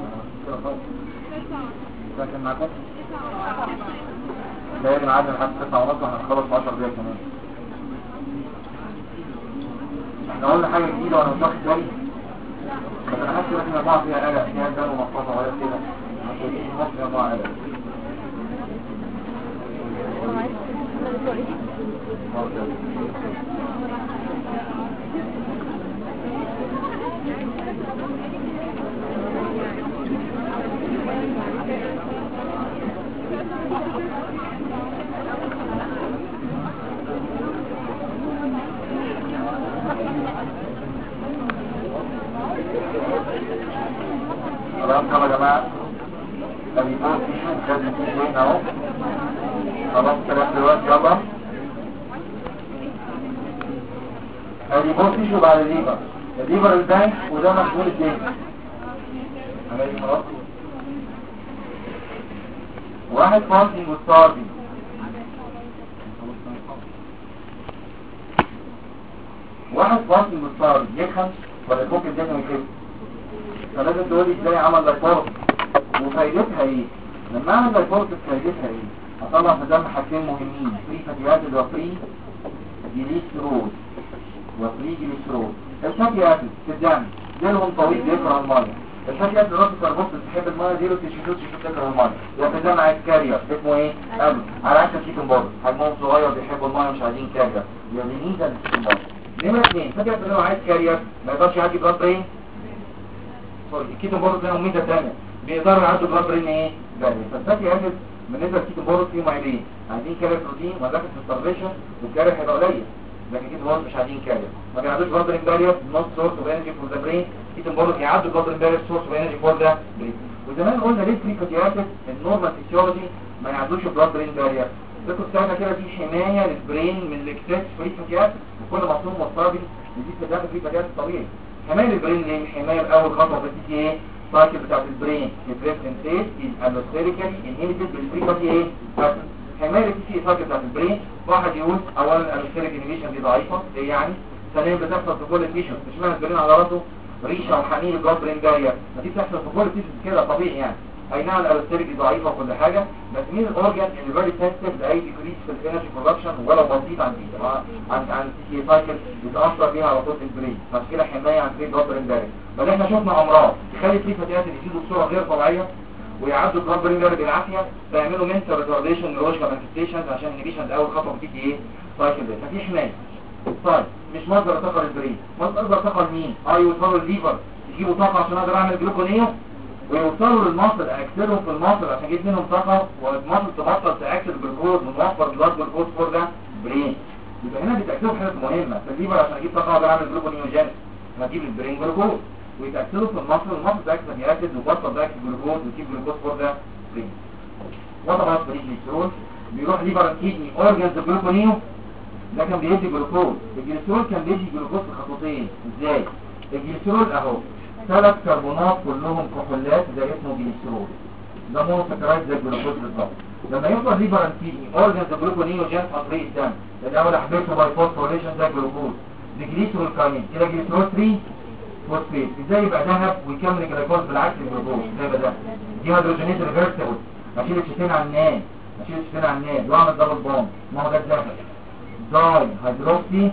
لكن معاكم لا يجي معانا لحد 9:30 واحنا هنخلص في 10 دقايق كمان. احنا قلنا حاجه جديده وانا مش واخد بالي بس انا حاسس ان المجموعه فيها قلق فيها دم ومصاصه وغير كده عشان في مصر مجموعه قلق. خلاص يا جماعه ادي فوق في شوف لازم تيجي اهو خلاص كده دلوقتي يلا ادي فوق في شوف بعد الليفر البانك وده مسؤول الدين هنلاقي خلاص واحد فاصل مستعرضي واحد فاصل مستعرض يخن ولا يفك الدنيا ويخف فلازم تقولي ازاي عمل لايبورت وفايدتها ايه. لما اعمل لايبورت فايدتها ايه؟ اطلع في دم حاجتين مهمين فري فاتي اسيد وفري جليسرول الفاتي اسيد في الدم ديلهم طويل بيكره الميه. الفاتي اسيد راس الكربوكس بتحب الميه دي تشوف تكره الميه يبقى في الدم عايز كارير اسمه ايه؟ قبل على عكس الشيكن بورد حجمهم صغير بيحبوا الميه مش عايزين كارير يبقى دي ميزه للشيكن بورد. نمرة 2 فاتي اسيد لو عايز كارير ما يقدرش يعدي بلاد برين الكيتون بورد لهم ميزه ثانيه بيقدروا يعدوا بلاد برين ايه؟ فاليو. فالفاتي اسيد بالنسبه للكيتون بورد فيهم عيبين عايزين كارير بروتين وذاكر سبستريشن والكارير هيبقى قليل لكن كيتون بورد مش عايزين كارير ما بيعدوش بلاد برين بارير نوت سورس اوف انرجي فور ذا برين كيتون بورد يعدوا بلاد برين بارير سورس اوف انرجي فور ذا برين. وزمان قلنا ليه فري فاتي اسيد النورمال فيسيولوجي ما يعدوش بلاد برين بارير لكن ساعتها كده في حمايه للبرين من الاكسس فري فاتي اسيد وكل مصروف مصابي يزيد في الدم فري فاتي اسيد طبيعي. حمايه البرين ليه؟ حمايه اول خطوه في التي ايه؟ السايكل بتاعت البرين البريفرنس ستيت الالوستيريكالي انهيبيتد بالفري فاتي ايه؟ حمايه التي سايكل بتاعت البرين واحد يقول اولا الالوستيريك انهيبيشن دي ضعيفه ايه يعني؟ ثانيا بتحصل في كل التيشوز مش معنى البرين على راسه ريشه وحنين البلاد برين بارير ما دي بتحصل في كل التيشوز كده طبيعي يعني. اي نعم الالوستيريك دي ضعيفه وكل حاجه بس مين الاورجان اللي فيري سنسيتيف لاي ديكريس في الانرجي برودكشن ولو بسيط عن التي سايكل بيتاثر بيها على طول البرين عشان كده حمايه عن فري بلاد برين بارير. بل احنا شفنا امراض تخلي فري فاتي اسيد يزيدوا بصوره غير طبيعيه ويعدوا البلاد برين بارير بالعافيه فيعملوا منتال ريتارديشن نيورولوجيكال مانيفستيشنز عشان انهبيشن اول خطوه في ايه؟ سايكل ده ففي حمايه. طيب مش مصدر طاقه للبرين مصدر طاقه لمين؟ يوصلوا الليفر يجيبوا طاقه عشان اقدر اعمل جلوكونيو ويوصلوا للمصل اكسلهم في المصل عشان اجيب منهم طاقه والمصل تبطل تاكسل بالجلوكوز ونوفر بلاد جلوكوز فور ده برين. يبقى هنا بيتاكسلوا حاجات مهمه في الليفر عشان اجيب طاقه اقدر اعمل جلوكونيوجين هجيب البرين جلوكوز ويتاكسلوا في المصل تاكسل ياكد وبطل تاكسل جلوكوز وتجيب جلوكوز فور ده برين. وطبعا برين جليسرول بيروح ليفر كيدني اورجانز جلوكونيو ده كان بيدي جلوكوز. الجليسرول كان بيدي جلوكوز في خطوتين ازاي؟ الجليسرول اهو 3 كربونات كلهم كحولات ده اسمه جليسرول ده مونوساكرايد زي الجلوكوز بالظبط. لما يوصل ليفر كيدني اورجانز جلوكونيوجين عن طريق الدم ده اول احبيته باي فوسفوريليشن زي الجلوكوز الجليسرول كاينين كده جليسرول 3 فوسفيت ازاي يبقى ذهب ويكمل الجلوكوز بالعكس الجلوكوز زي ده دي هيدروجينيز ريفرسبل اشيل الشتين على النان واعمل دبل بوند ما هو ده الذهب داي هيدروكسي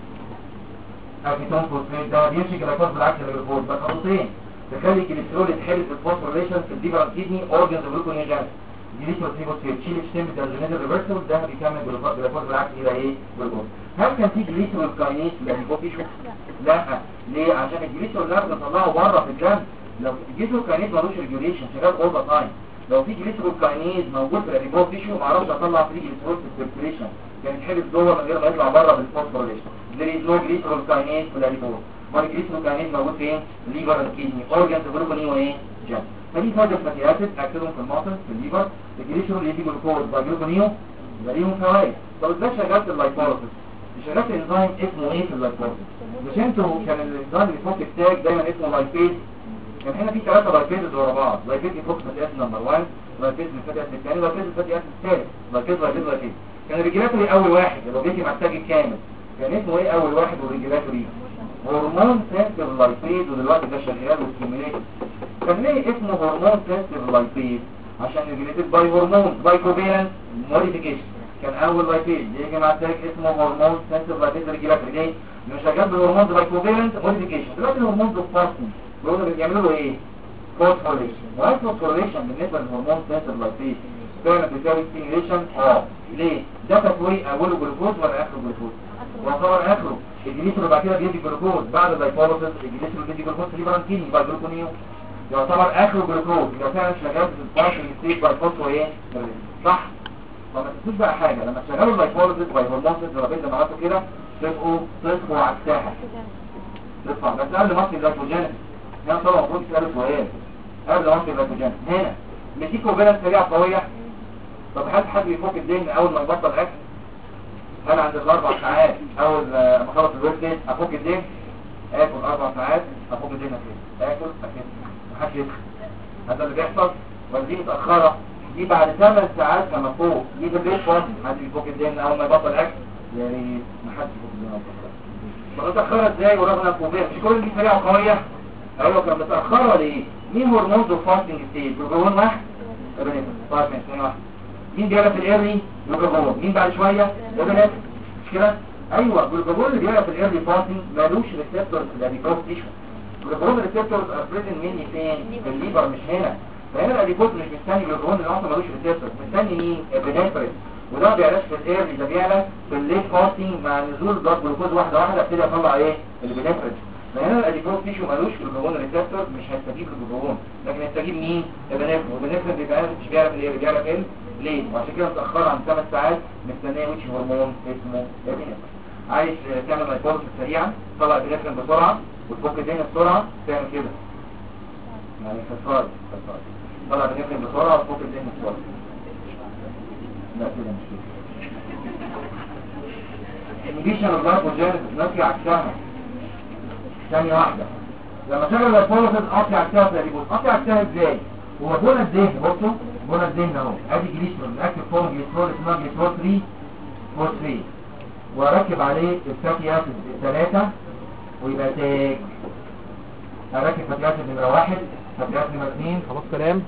اكيتون فوسفيت ده بيمشي جلوكوز بالعكس للجلوكوز بس خطوتين تخلي الجليسرول يتحرق في الفوسفوريليشن في الليفر كيدني اورجانز جلوكونيوجين جليسرول 3 فوسفيت تشيل الشتين بالدرجينيز ريفرسبل ده بيكمل جلوكوز بالعكس الى ايه؟ جلوكوز. هل كان في جليسرول كاينيز يعني فوفيشو؟ لا ليه؟ عشان الجليسرول ده بنطلعه بره في الدم لو الجليسرول كاينيز مالوش ريجوليشن شغال اول ذا تايم لو في جليسرول كاينيز موجود في الاديبوز تيشو ما اعرفش اطلع فري جليسرول في السيركيليشن كان يتحبس جوه من غير ما يطلع بره بالفوسفوريليشن there is no glycerol kinase في الاديبوز. ما الجليسرول كاينيز موجود فين؟ ليفر الكيدني اورجانز جلوكونيو ايه؟ جن فدي فايده فاتي اسيد اكتبهم في المصل في الليفر الجليسرول يدي جلوكوز باجلوكونيو ده ليهم فوائد. طب ازاي شغلت اللايبوليسيس؟ شغلت انزيم اسمه ايه في اللايبوليسيس؟ مش انتوا كان الانزيم اللي فوق التاج دايما اسمه لايبيز كان هنا في 3 لايبيز ورا بعض لايبيز يفوق فاتي اسيد نمبر 1 لايبيز من فاتي اسيد الثاني لايبيز فاتي اسيد الثالث لايبيز كان الريجولاتوري اول واحد اللي هو بيجي مع التاج الكامل، كان اسمه ايه اول واحد والريجولاتوري؟ هرمون سنسيتيف لايبيد، ودلوقتي ده شغال وستيميوليتد. كان ليه اسمه هرمون سنسيتيف لايبيد؟ عشان ريجوليتد باي هرمون باي كوفالنت موديفيكيشن. كان اول لايبيد يجي مع التاج اسمه هرمون سنسيتيف لايبيد ريجولاتوري. ليه؟ مش شغال بالهرمون باي كوفالنت موديفيكيشن. دلوقتي الهرمون فاستنج بيعملوا له ايه؟ فوسفوريليشن. والفوسفوريليشن بالنسبه للهرمون سنسيتيف لايبيد فعلا بتساوي ستيميوليشن. ده تكوين اوله جلوكوز ولا اخره جلوكوز؟ وطبعا اخره الجليسرول بعد كده بيدي جلوكوز بعد اللايبوليسيس. الجليسرول بيدي جلوكوز ليبرانكيني باي جلوكونيو، يعتبر اخره جلوكوز. يبقى فعلا شغال في الفاشن ستيت باي فوسفو ايه؟ صح. فما تنسوش بقى حاجه، لما تشغلوا اللايبوليسيس باي هرمون سنسيتيف زي ما عملتوا كده تصحوا عكسها. تصحى بس قبل ما تصل اللايبوجينيس هنا طبعا المفروض تسالوا سؤال قبل ما تصل اللايبوجينيس. هنا مديكوا فيلنس سريعه قويه. طب هل حد بيفك الدهن اول ما يبطل اكل؟ هل عند الاربع ساعات اول ما اخلص الورك افك الدهن؟ اكل 4 ساعات افك الدهن كده، اكل محدش يدخل. هذا اللي بيحصل. ولا دي متاخره؟ دي بعد 8 ساعات كما فوق. دي في البيت فاضي حد بيفك الدهن اول ما يبطل اكل؟ يا ريت محدش يفك الدهن. متاخره ازاي ورغم انها كوفيه؟ مش كل دي سريعه وقويه. ايوه كانت متاخره ليه؟ مين هرمونز الفاستنج ستيج؟ جلوكوز واحد ابنت طيب ماشي واحد. مين بيعرف الايرلي؟ جلوكوز. مين بعد شويه؟ ابنت. مش كده؟ ايوه جلوكوز اللي بيعرف الايرلي فاستنج مالوش ريسبتورز في الاديبوز تيشو. جلوكوز ريسبتورز ار بريزنت مني فين؟ في الليفر مش هنا. فهنا الاديبوز مش مستني جلوكوز اللي اصلا مالوش ريسبتورز، مستني مين؟ ابنفرين. وده ما بيعرفش في الايرلي، ده بيعرف في الليت فاستنج مع نزول ضغط جلوكوز واحده واحده ابتدي اطلع ايه؟ الابنفرين. فهنا الاديبوز تيشو مالوش جلوكوز ريسبتور، مش هيستجيب للجلوكوز، لكن هيستجيب مين؟ ابنفرين. وابنفرين بيبقى مش بيعرف الايه؟ بيعرف ايه؟ ليه؟ وعشان كده متاخره عن 8 ساعات مستنيه ويتش هرمون اسمه ابنفرين. عايز تعمل لايبوليسيس سريعا طلع ابنفرين بسرعه وتفك الدهن بسرعه تعمل كده. يعني خساره طلع ابنفرين بسرعه وتفك الدهن بسرعه. لا كده مش كده. الانجيشن اللايبوجينيس ناسي عكسها. ثانيه واحده لما شغل اللايبوليسيس قطع عكسها في الاديبوز. قطع عكسها ازاي؟ هو بنى الدهن، بصوا بنى الدهن اهو. ادي جليسرول الاكتف فورم جليسرول اسمها جليسرول 3 فوسفيت، واركب عليه الفاتي اسيد 3 ويبقى تاج. اركب فاتي اسيد نمره 1 فاتي اسيد نمره 2. خلاص كلام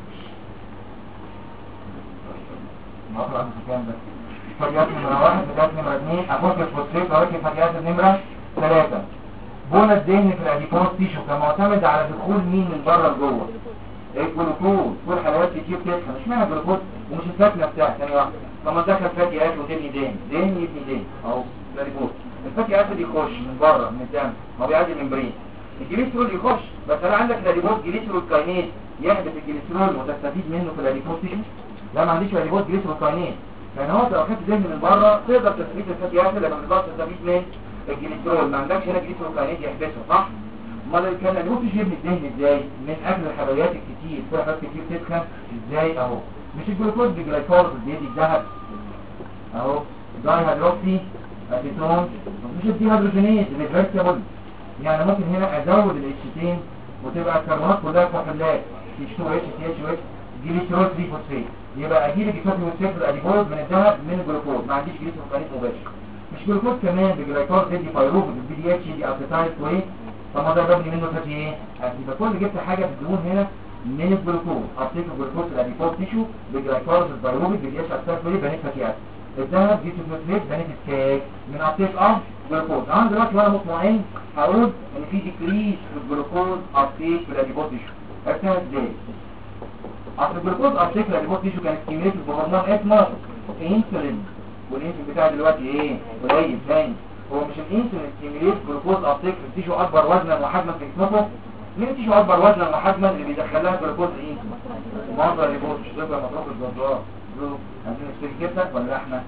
ما اطلع من الكلام ده. فاتي اسيد نمره 1 فاتي اسيد نمره 2 افك الفوسفيت واركب فاتي اسيد نمره 3. بنى الدهن في الاديبوز تيشو كان معتمد على دخول مين من بره لجوه؟ الجلوكوز. كل حلويات كتير تدخل، اشمعنى الجلوكوز ومش السكنه بتاعتها؟ ثانيه واحده لما تدخل فاتي اسيد وتبني دهن يبني دهن اهو ده ريبوز. الفاتي اسيد يخش من بره من الدم، هو بيعدي الممبرين. الجليسرول يخش، بس هل عندك الاديبوز جليسرول كاينيز يحدث الجليسرول وتستفيد منه في الاديبوز تيشو؟ لا ما عنديش الاديبوز جليسرول كاينيز. لان هو لو خدت دهن من بره تقدر تستفيد الفاتي اسيد لما تقدر تستفيد من الجليسرول. ما عندكش هنا جليسرول كاينيز يحبسه صح؟ امال كان الاديبوز يبني الدهن ازاي؟ من اكل الحلويات الكتير. كل حاجات كتير تدخل ازاي اهو. مش الجلوكوز بجلايكوز بيدي الذهب اهو داي هيدروكسي اسيتون. مش الدي هيدروجينيز ريفرسبل، يعني ممكن هنا ازود الاتشتين وتبقى الكربونات كلها كحولات H2H CH جليسرول 3 فوسفيت. يبقى اجيب الجلوكوز والسيف الاديبوز من الذهب من الجلوكوز. ما عنديش جليسرول كاينيز مباشر. مش جلوكوز كمان بجلايكوز بيدي بايروفيت البي دي اتش دي اسيتايل كويس. طب ما ده ببني منه فاتي ايه؟ يبقى كل جبت حاجه في الدهون هنا من الجلوكوز. ابتيك الجلوكوز الاديبوز تيشو بجلايكوز البايروفيت بي دي اتش اسيتايل كويس بنيت فاتي اسيد. الذهب جبت فوسفيت بنيت الكاك من ابتيك جلوكوز. انا دلوقتي وانا مطمئن هقول ان في ديكريس في الجلوكوز ابتيك في الاديبوز تيشو. عرفتها ازاي؟ اصل الجلوكوز ابتيك في الاديبوز تيشو كان ستيميوليتد بهرمون اسمه انسولين، والانسولين بتاعي دلوقتي ايه؟ قليل ثاني. هو مش الانسولين ستيميوليت جلوكوز ابتيك في التيشو اكبر وزنا وحجما في جسمكم؟ مين التيشو اكبر وزنا وحجما اللي بيدخل لها جلوكوز انسولين؟ المنظر اللي فوق مش تبقى مطروح الجزار. عايزين نشتري كبده ولا لحمه؟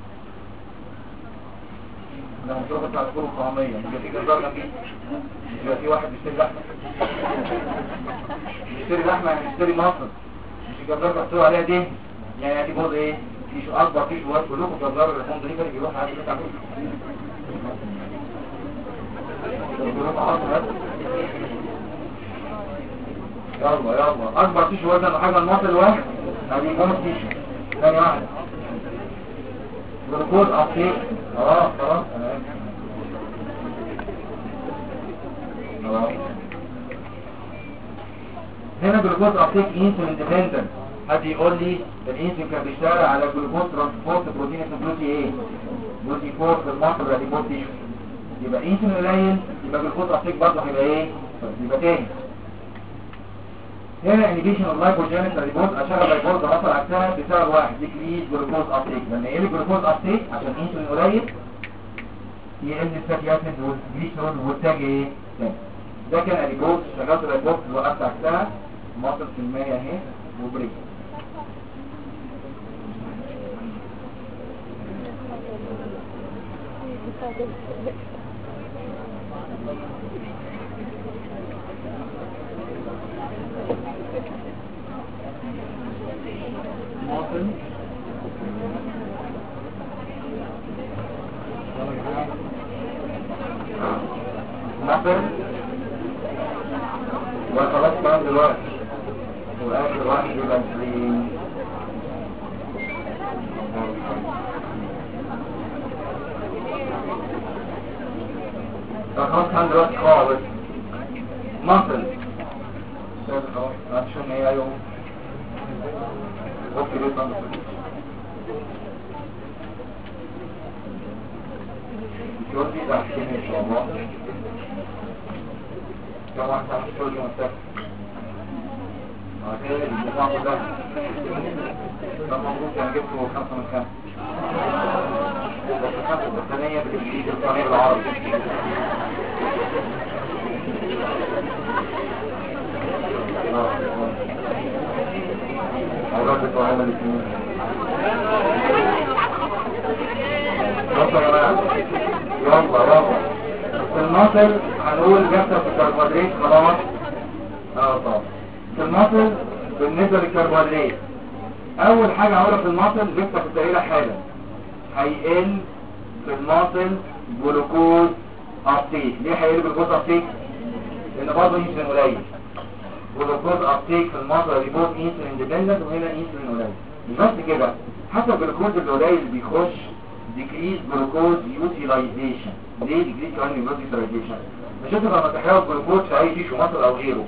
لما تروح بتاع الكوره الطعميه مش في جزار جنبي؟ مش في واحد بيشتري لحمه؟ بيشتري لحمه يعني بيشتري مصر. مش الجزار بيحطوا عليها دهن يعني دي جزء ايه؟ تيشو اكبر تيشو وزن كلكم جزار الريمون دليفري بيروح على البيت عندكم. يلا اكبر تيشو وزن وحجم المصل الواحد ادي جوه تيشو. ثاني واحده جلوكوز ابتيك. خلاص انا خلاص. هنا جلوكوز ابتيك انسولين ديبندنت. حد يقول لي الانسولين كان بيشتغل على جلوكوز ترانسبورت بروتين اسمه جلوتي ايه؟ جلوتي 4 في المصل الاديبوز تيشو. يبقى انسولين قليل، يبقى جلوكوز ابتيك برضه هيبقى ايه؟ يبقى تاني هنا انيبيشن اوف لايبوجينيك ريبورت اشغل ريبورت ده حصل عكسها بسبب واحد ديكريز جلوكوز ابتيك. لما يقل جلوكوز ابتيك عشان انسولين قليل يقل الفاتي اسيد والجليسرول والتاج ايه؟ تاني. ده كان ريبورت شغلت ريبورت وقفت عكسها مصل في المية اهي وبريك. مواطن مواطن وخلاص كمان دلوقتي واخر واحد يبقى 20 خلاص كمان دلوقتي خالص مواطن خلاص عشان ايه ايوه اوكي ليه طبعا جوزي ده عشان ان شاء الله كم واحد عم يشتغل مستقبل كده الدفاع ده طب مبروك انا جبته 5 من 5 بس 5 الثانيه بالانجليزي والثانيه بالعربي أولاد بتوعهم الاثنين يلا يا جماعة يلا في المصل هنقول جبتة في الكربوهيدرات خلاص طبعا في المصل بالنسبة للكربوهيدرات أول حاجة هقولها في المصل جبتة في الدائرة حالا هيقل في المصل جلوكوز ابتيك. ليه هيقل جلوكوز ابتيك؟ لأن برضه انسولين قليل. جلوكوز ابتيك في المصدر ريبورت انسولين ديبندنت وهنا انسولين قليل. مش بس كده حتى الجلوكوز القليل بيخش ديكريز جلوكوز يوتيلايزيشن. ليه ديكريز كمان يوتيلايزيشن؟ مش انت لما تحرق الجلوكوز في اي تيشو مصل او غيره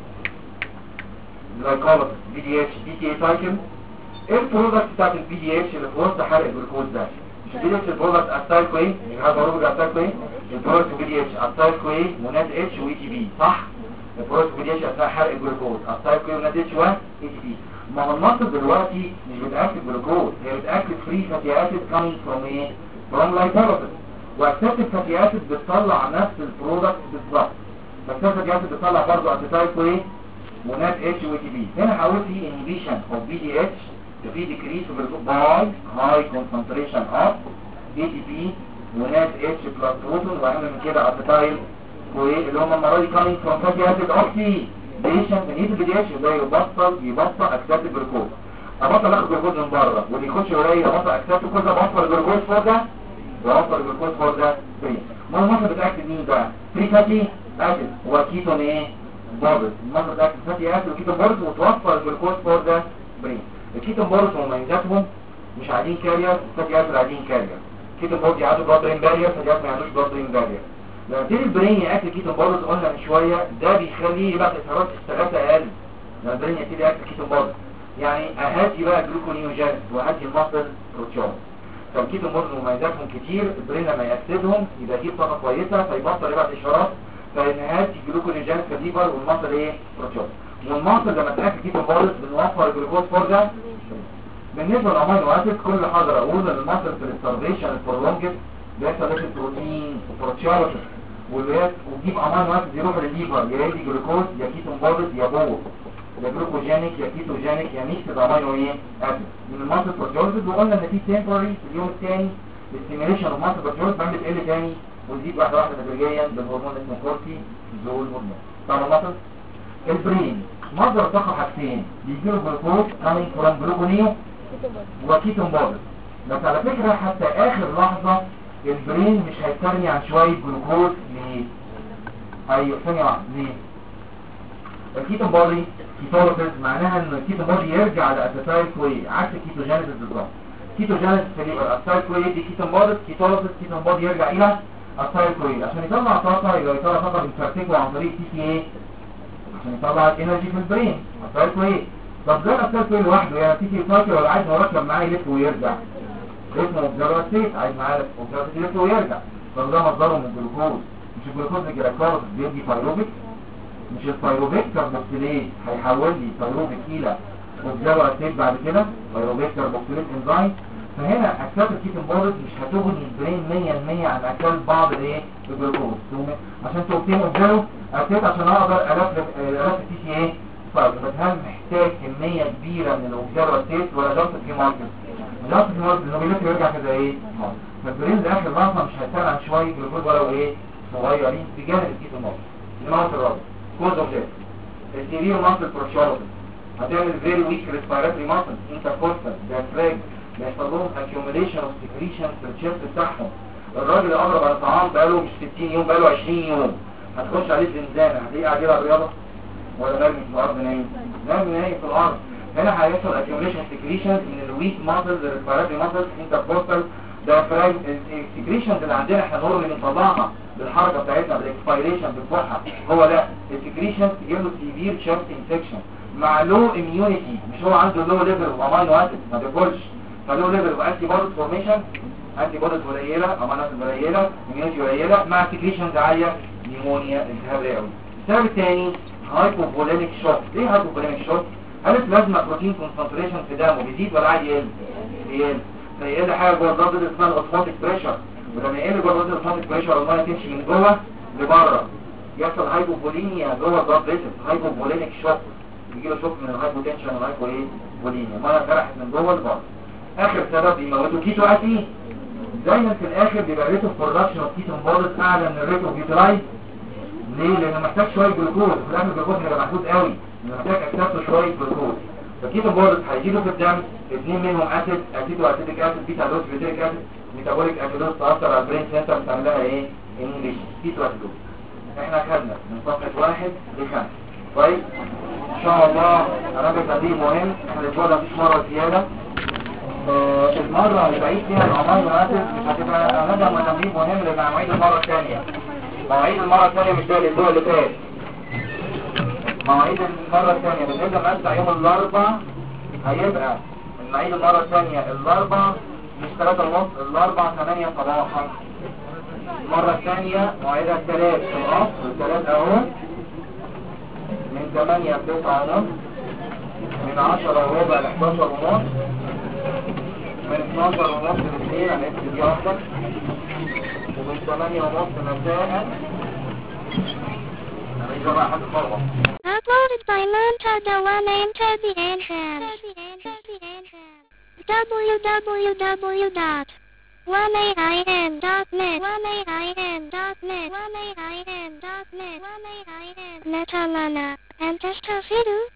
جلايكوليس بي دي اتش دي تي اي سايكل. ايه البرودكت بتاعت البي دي اتش اللي في وسط حرق الجلوكوز ده؟ مش البي دي اتش البرودكت اسايل كوي مش حاجه بروج اسايل كوي البرودكت بي دي اتش اسايل كوي مونات اتش واي تي بي صح؟ البروتين بديش اثناء حرق الجلوكوز السايكل وناتج و اي تي بي. ما هو المصل دلوقتي مش بتاكل جلوكوز هي بتاكل فري فاتي اسيد كامينج فروم ايه؟ فروم لايبوليسيس. واكسبت فاتي اسيد بتطلع نفس البرودكت بالظبط. فاكسبت فاتي اسيد بتطلع برضه اسيتايل كوي مونات اتش و تي بي. هنا هقول في انهبيشن اوف بي دي اتش في ديكريس في الجلوكوز باي هاي كونسنتريشن اوف اي تي بي مونات اتش بلس بروتون واهم من كده اسيتايل وايه اللي هم المره دي كامينج فروم فاتي اسيد اوكسي ديشن من ايد البي اتش ده يبطل اكسبت الجلوكوز. ابطل اخد جلوكوز من بره واللي يخش قليل ابطل اكسبت كل ده بوصل الجلوكوز فوق ده بوصل الجلوكوز فوق ده فري. ما المصل بتاكد مين بقى؟ فري فاتي اسيد وكيتون ايه؟ بورز. المصل بتاكد فاتي اسيد وكيتون بورز وتوصل الجلوكوز فوق ده فري. الكيتون بورز مميزاتهم مش عادين كارير فاتي اسيد عادين كارير. كيتون بورز يعدوا بلاد برين بارير فاتي اسيد ما يعدوش بلاد برين بارير. لما تيجي البرين ياكل كيتون بورز قلنا من شويه ده بيخليه يبقى اثارات الثلاثه اقل. لما البرين يبتدي ياكل كيتون بورز يعني اهدي بقى جلوكونيوجين وهدي المصل بروتيون. فالكيتون بورز مميزاتهم كتير. البرين لما ياكسدهم يبقى يجيب طاقه كويسه فيبطل يبعت اشارات فينهدي جلوكونيوجين كليفر والمصل ايه؟ بروتيون. والمصل لما تاكل كيتون بورز بنوفر الجلوكوز فور ده. بالنسبه للامينو اسيد كل حاجه اقول ان المصل في الستارفيشن البرولونجد بيحصل لك البروتين وبروتيولوجي وتجيب امينو اسيد يروح للليفر يا يدي جلوكوز يا كيتون بورز يا بور يا جلوكوجينيك يا كيتوجينيك يا ميكس امينو ايه اسيد من الماسل بروتيولوجي. وقلنا ان في تمبوري في اليوم الثاني الاستيميليشن اوف ماسل بروتيولوجي بعمل تقل ثاني وتزيد واحده واحده تدريجيا بالهرمون اسمه كورتي زول هرمون. طبعا الماسل البرين مصدر طاقه حاجتين بيجيله جلوكوز كامينج فروم جلوكونيو وكيتون بورز. بس على فكره حتى اخر لحظه البرين مش هيستغني عن شويه جلوكوز. ليه؟ ايوه ثانيه واحده ليه؟ الكيتون بودي كيتولوسيس معناها ان الكيتون بودي يرجع لاسيتايل كوي عكس الكيتوجينيسيس بالظبط. كيتوجينيس في الليفر، السايل كوي يدي كيتون بودي، كيتوليسيس كيتون بودي يرجع الى السايل كوي. عشان يطلع طاقه يبقى يطلع طاقه بتفرتكه عن طريق تي سي ايه عشان يطلع الانرجي في البرين السايل كوي. طب ده السايل كوي لوحده يعني تي سي سايكل ولا عايز مركب معاه يلف ويرجع؟ اسمه اوبزرفر ستيت، عايز معاه اوبزرفر ستيت يلف ويرجع. طب ده مصدره من الجلوكوز، مش الجلوكوز الجلاكتوز بيدي فايروبيك، مش الفايروبيك كاربوكسيليز هيحول لي فايروبيك الى اوبزرفر ستيت بعد كده فايروبيك كاربوكسيليز انزيم. فهنا اكسات الكيتون بوديز مش هتغني البرين 100% عن اكسات بعض الايه الجلوكوز. عشان توبتين اوبزرفر ستيت عشان اقدر الف التي سي ايه طيب. بس هل محتاج كميه كبيره من الاوبزرفر ستيت ولا جاست في ماركت؟ جاست في ماركت انه بيلف يرجع كده ايه فالبرين ده اخر لحظه مش هيستنى عن شويه جلوكوز ولو ايه صغيرين بجانب الكيتون بوديز. الموت الرابع كوز اوف ديث السيرير ماسل بروشالوسيس هتعمل فيري ويك ريسبيراتوري ماسل انتركوستال ديافراجم بيحصل لهم اكيوميليشن اوف سكريشن في الشيست بتاعهم. الراجل اقرب على الطعام بقاله مش 60 يوم بقاله 20 يوم هتخش عليه زنزانه هتلاقيه قاعد يلعب رياضه ولا مرمي في الارض نايم؟ مرمي نايم في الارض. هنا هيحصل اكيوميليشن سكريشن من الويك ماسلز الريسبيراتوري ماسلز انتركوستال ديافراجم. السكريشنز اللي عندنا احنا نور اللي بنطلعها بالحركه بتاعتنا بالاكسبيريشن بالفرحه هو لا السكريشن تجيب له سيفير شارت انفكشن مع لو اميونيتي. مش هو عنده لو ليفل اوف امينو اسيد ما بياكلش فلو ليفل اوف انتي بوديز فورميشن انتي بوديز قليله امينو اسيد قليله اميونيتي قليله مع سكريشنز عاليه نيمونيا التهاب رئوي. السبب الثاني هايبوفوليميك شوك. ليه هايبوفوليميك شوك؟ هل البلازما بروتين كونسنتريشن في دمه بيزيد ولا عادي يقل؟ بيقل. فيقل حاجه جوه البلد اللي اسمها الاوتوماتيك بريشر ولما يقل جوه البلد الاوتوماتيك بريشر الميه تمشي من جوه لبره يحصل هايبوفوليميا جوه البلد بريشر هايبوفوليميك شوك بيجي له شوك من الهايبوتنشن والهايبو ايه فوليميا الميه اتجرحت من جوه لبره. اخر سبب بيموتوا كيتو اسي دايما في الاخر بيبقى الريت اوف برودكشن اوف كيتون بوديز اعلى من الريت اوف يوتيلايز. ليه؟ لانه محتاج شويه جلوكوز في الاخر الجلوكوز هيبقى محدود قوي لانه محتاج اكسبت شويه جلوكوز. فالكيتون بوديز هيجيبوا في الدم اثنين منهم اسيد اسيدو اسيتيك اسيد بيتا هيدروكسي بيوتيريك اسيد ميتابوليك اسيدوز تاثر على البرين سنتر بتعمل لها ايه؟ انهبيشن كيتو اسيدوز. احنا خدنا من صفحه 1 ل 5 كويس. ان شاء الله هنعمل تدريب مهم احنا الاسبوع ده مفيش مره زياده. المره اللي بعيد فيها الامينو اسيد مش هتبقى هنبدا تدريب مهم لان مواعيد المره الثانيه مواعيد المره الثانيه مش ده الاسبوع اللي فات. مواعيد المره الثانيه بالنسبه لمسا يوم الاربعاء هيبقى المواعيد المره الثانيه الاربعاء مش 3:30 الاربعاء 8 صباحا. المره الثانيه مواعيدها الثلاث في العصر الثلاث اهو من 8 ل 9:30 من 10:15 ل 11:30 من 12:30 ل 2 هنكتب دي اكتر ومن 8:30 مساء هنيجي بقى حد خالص. Uploaded by Monta Dewan into the entrance. www.1aim.net Metalana and Testafidu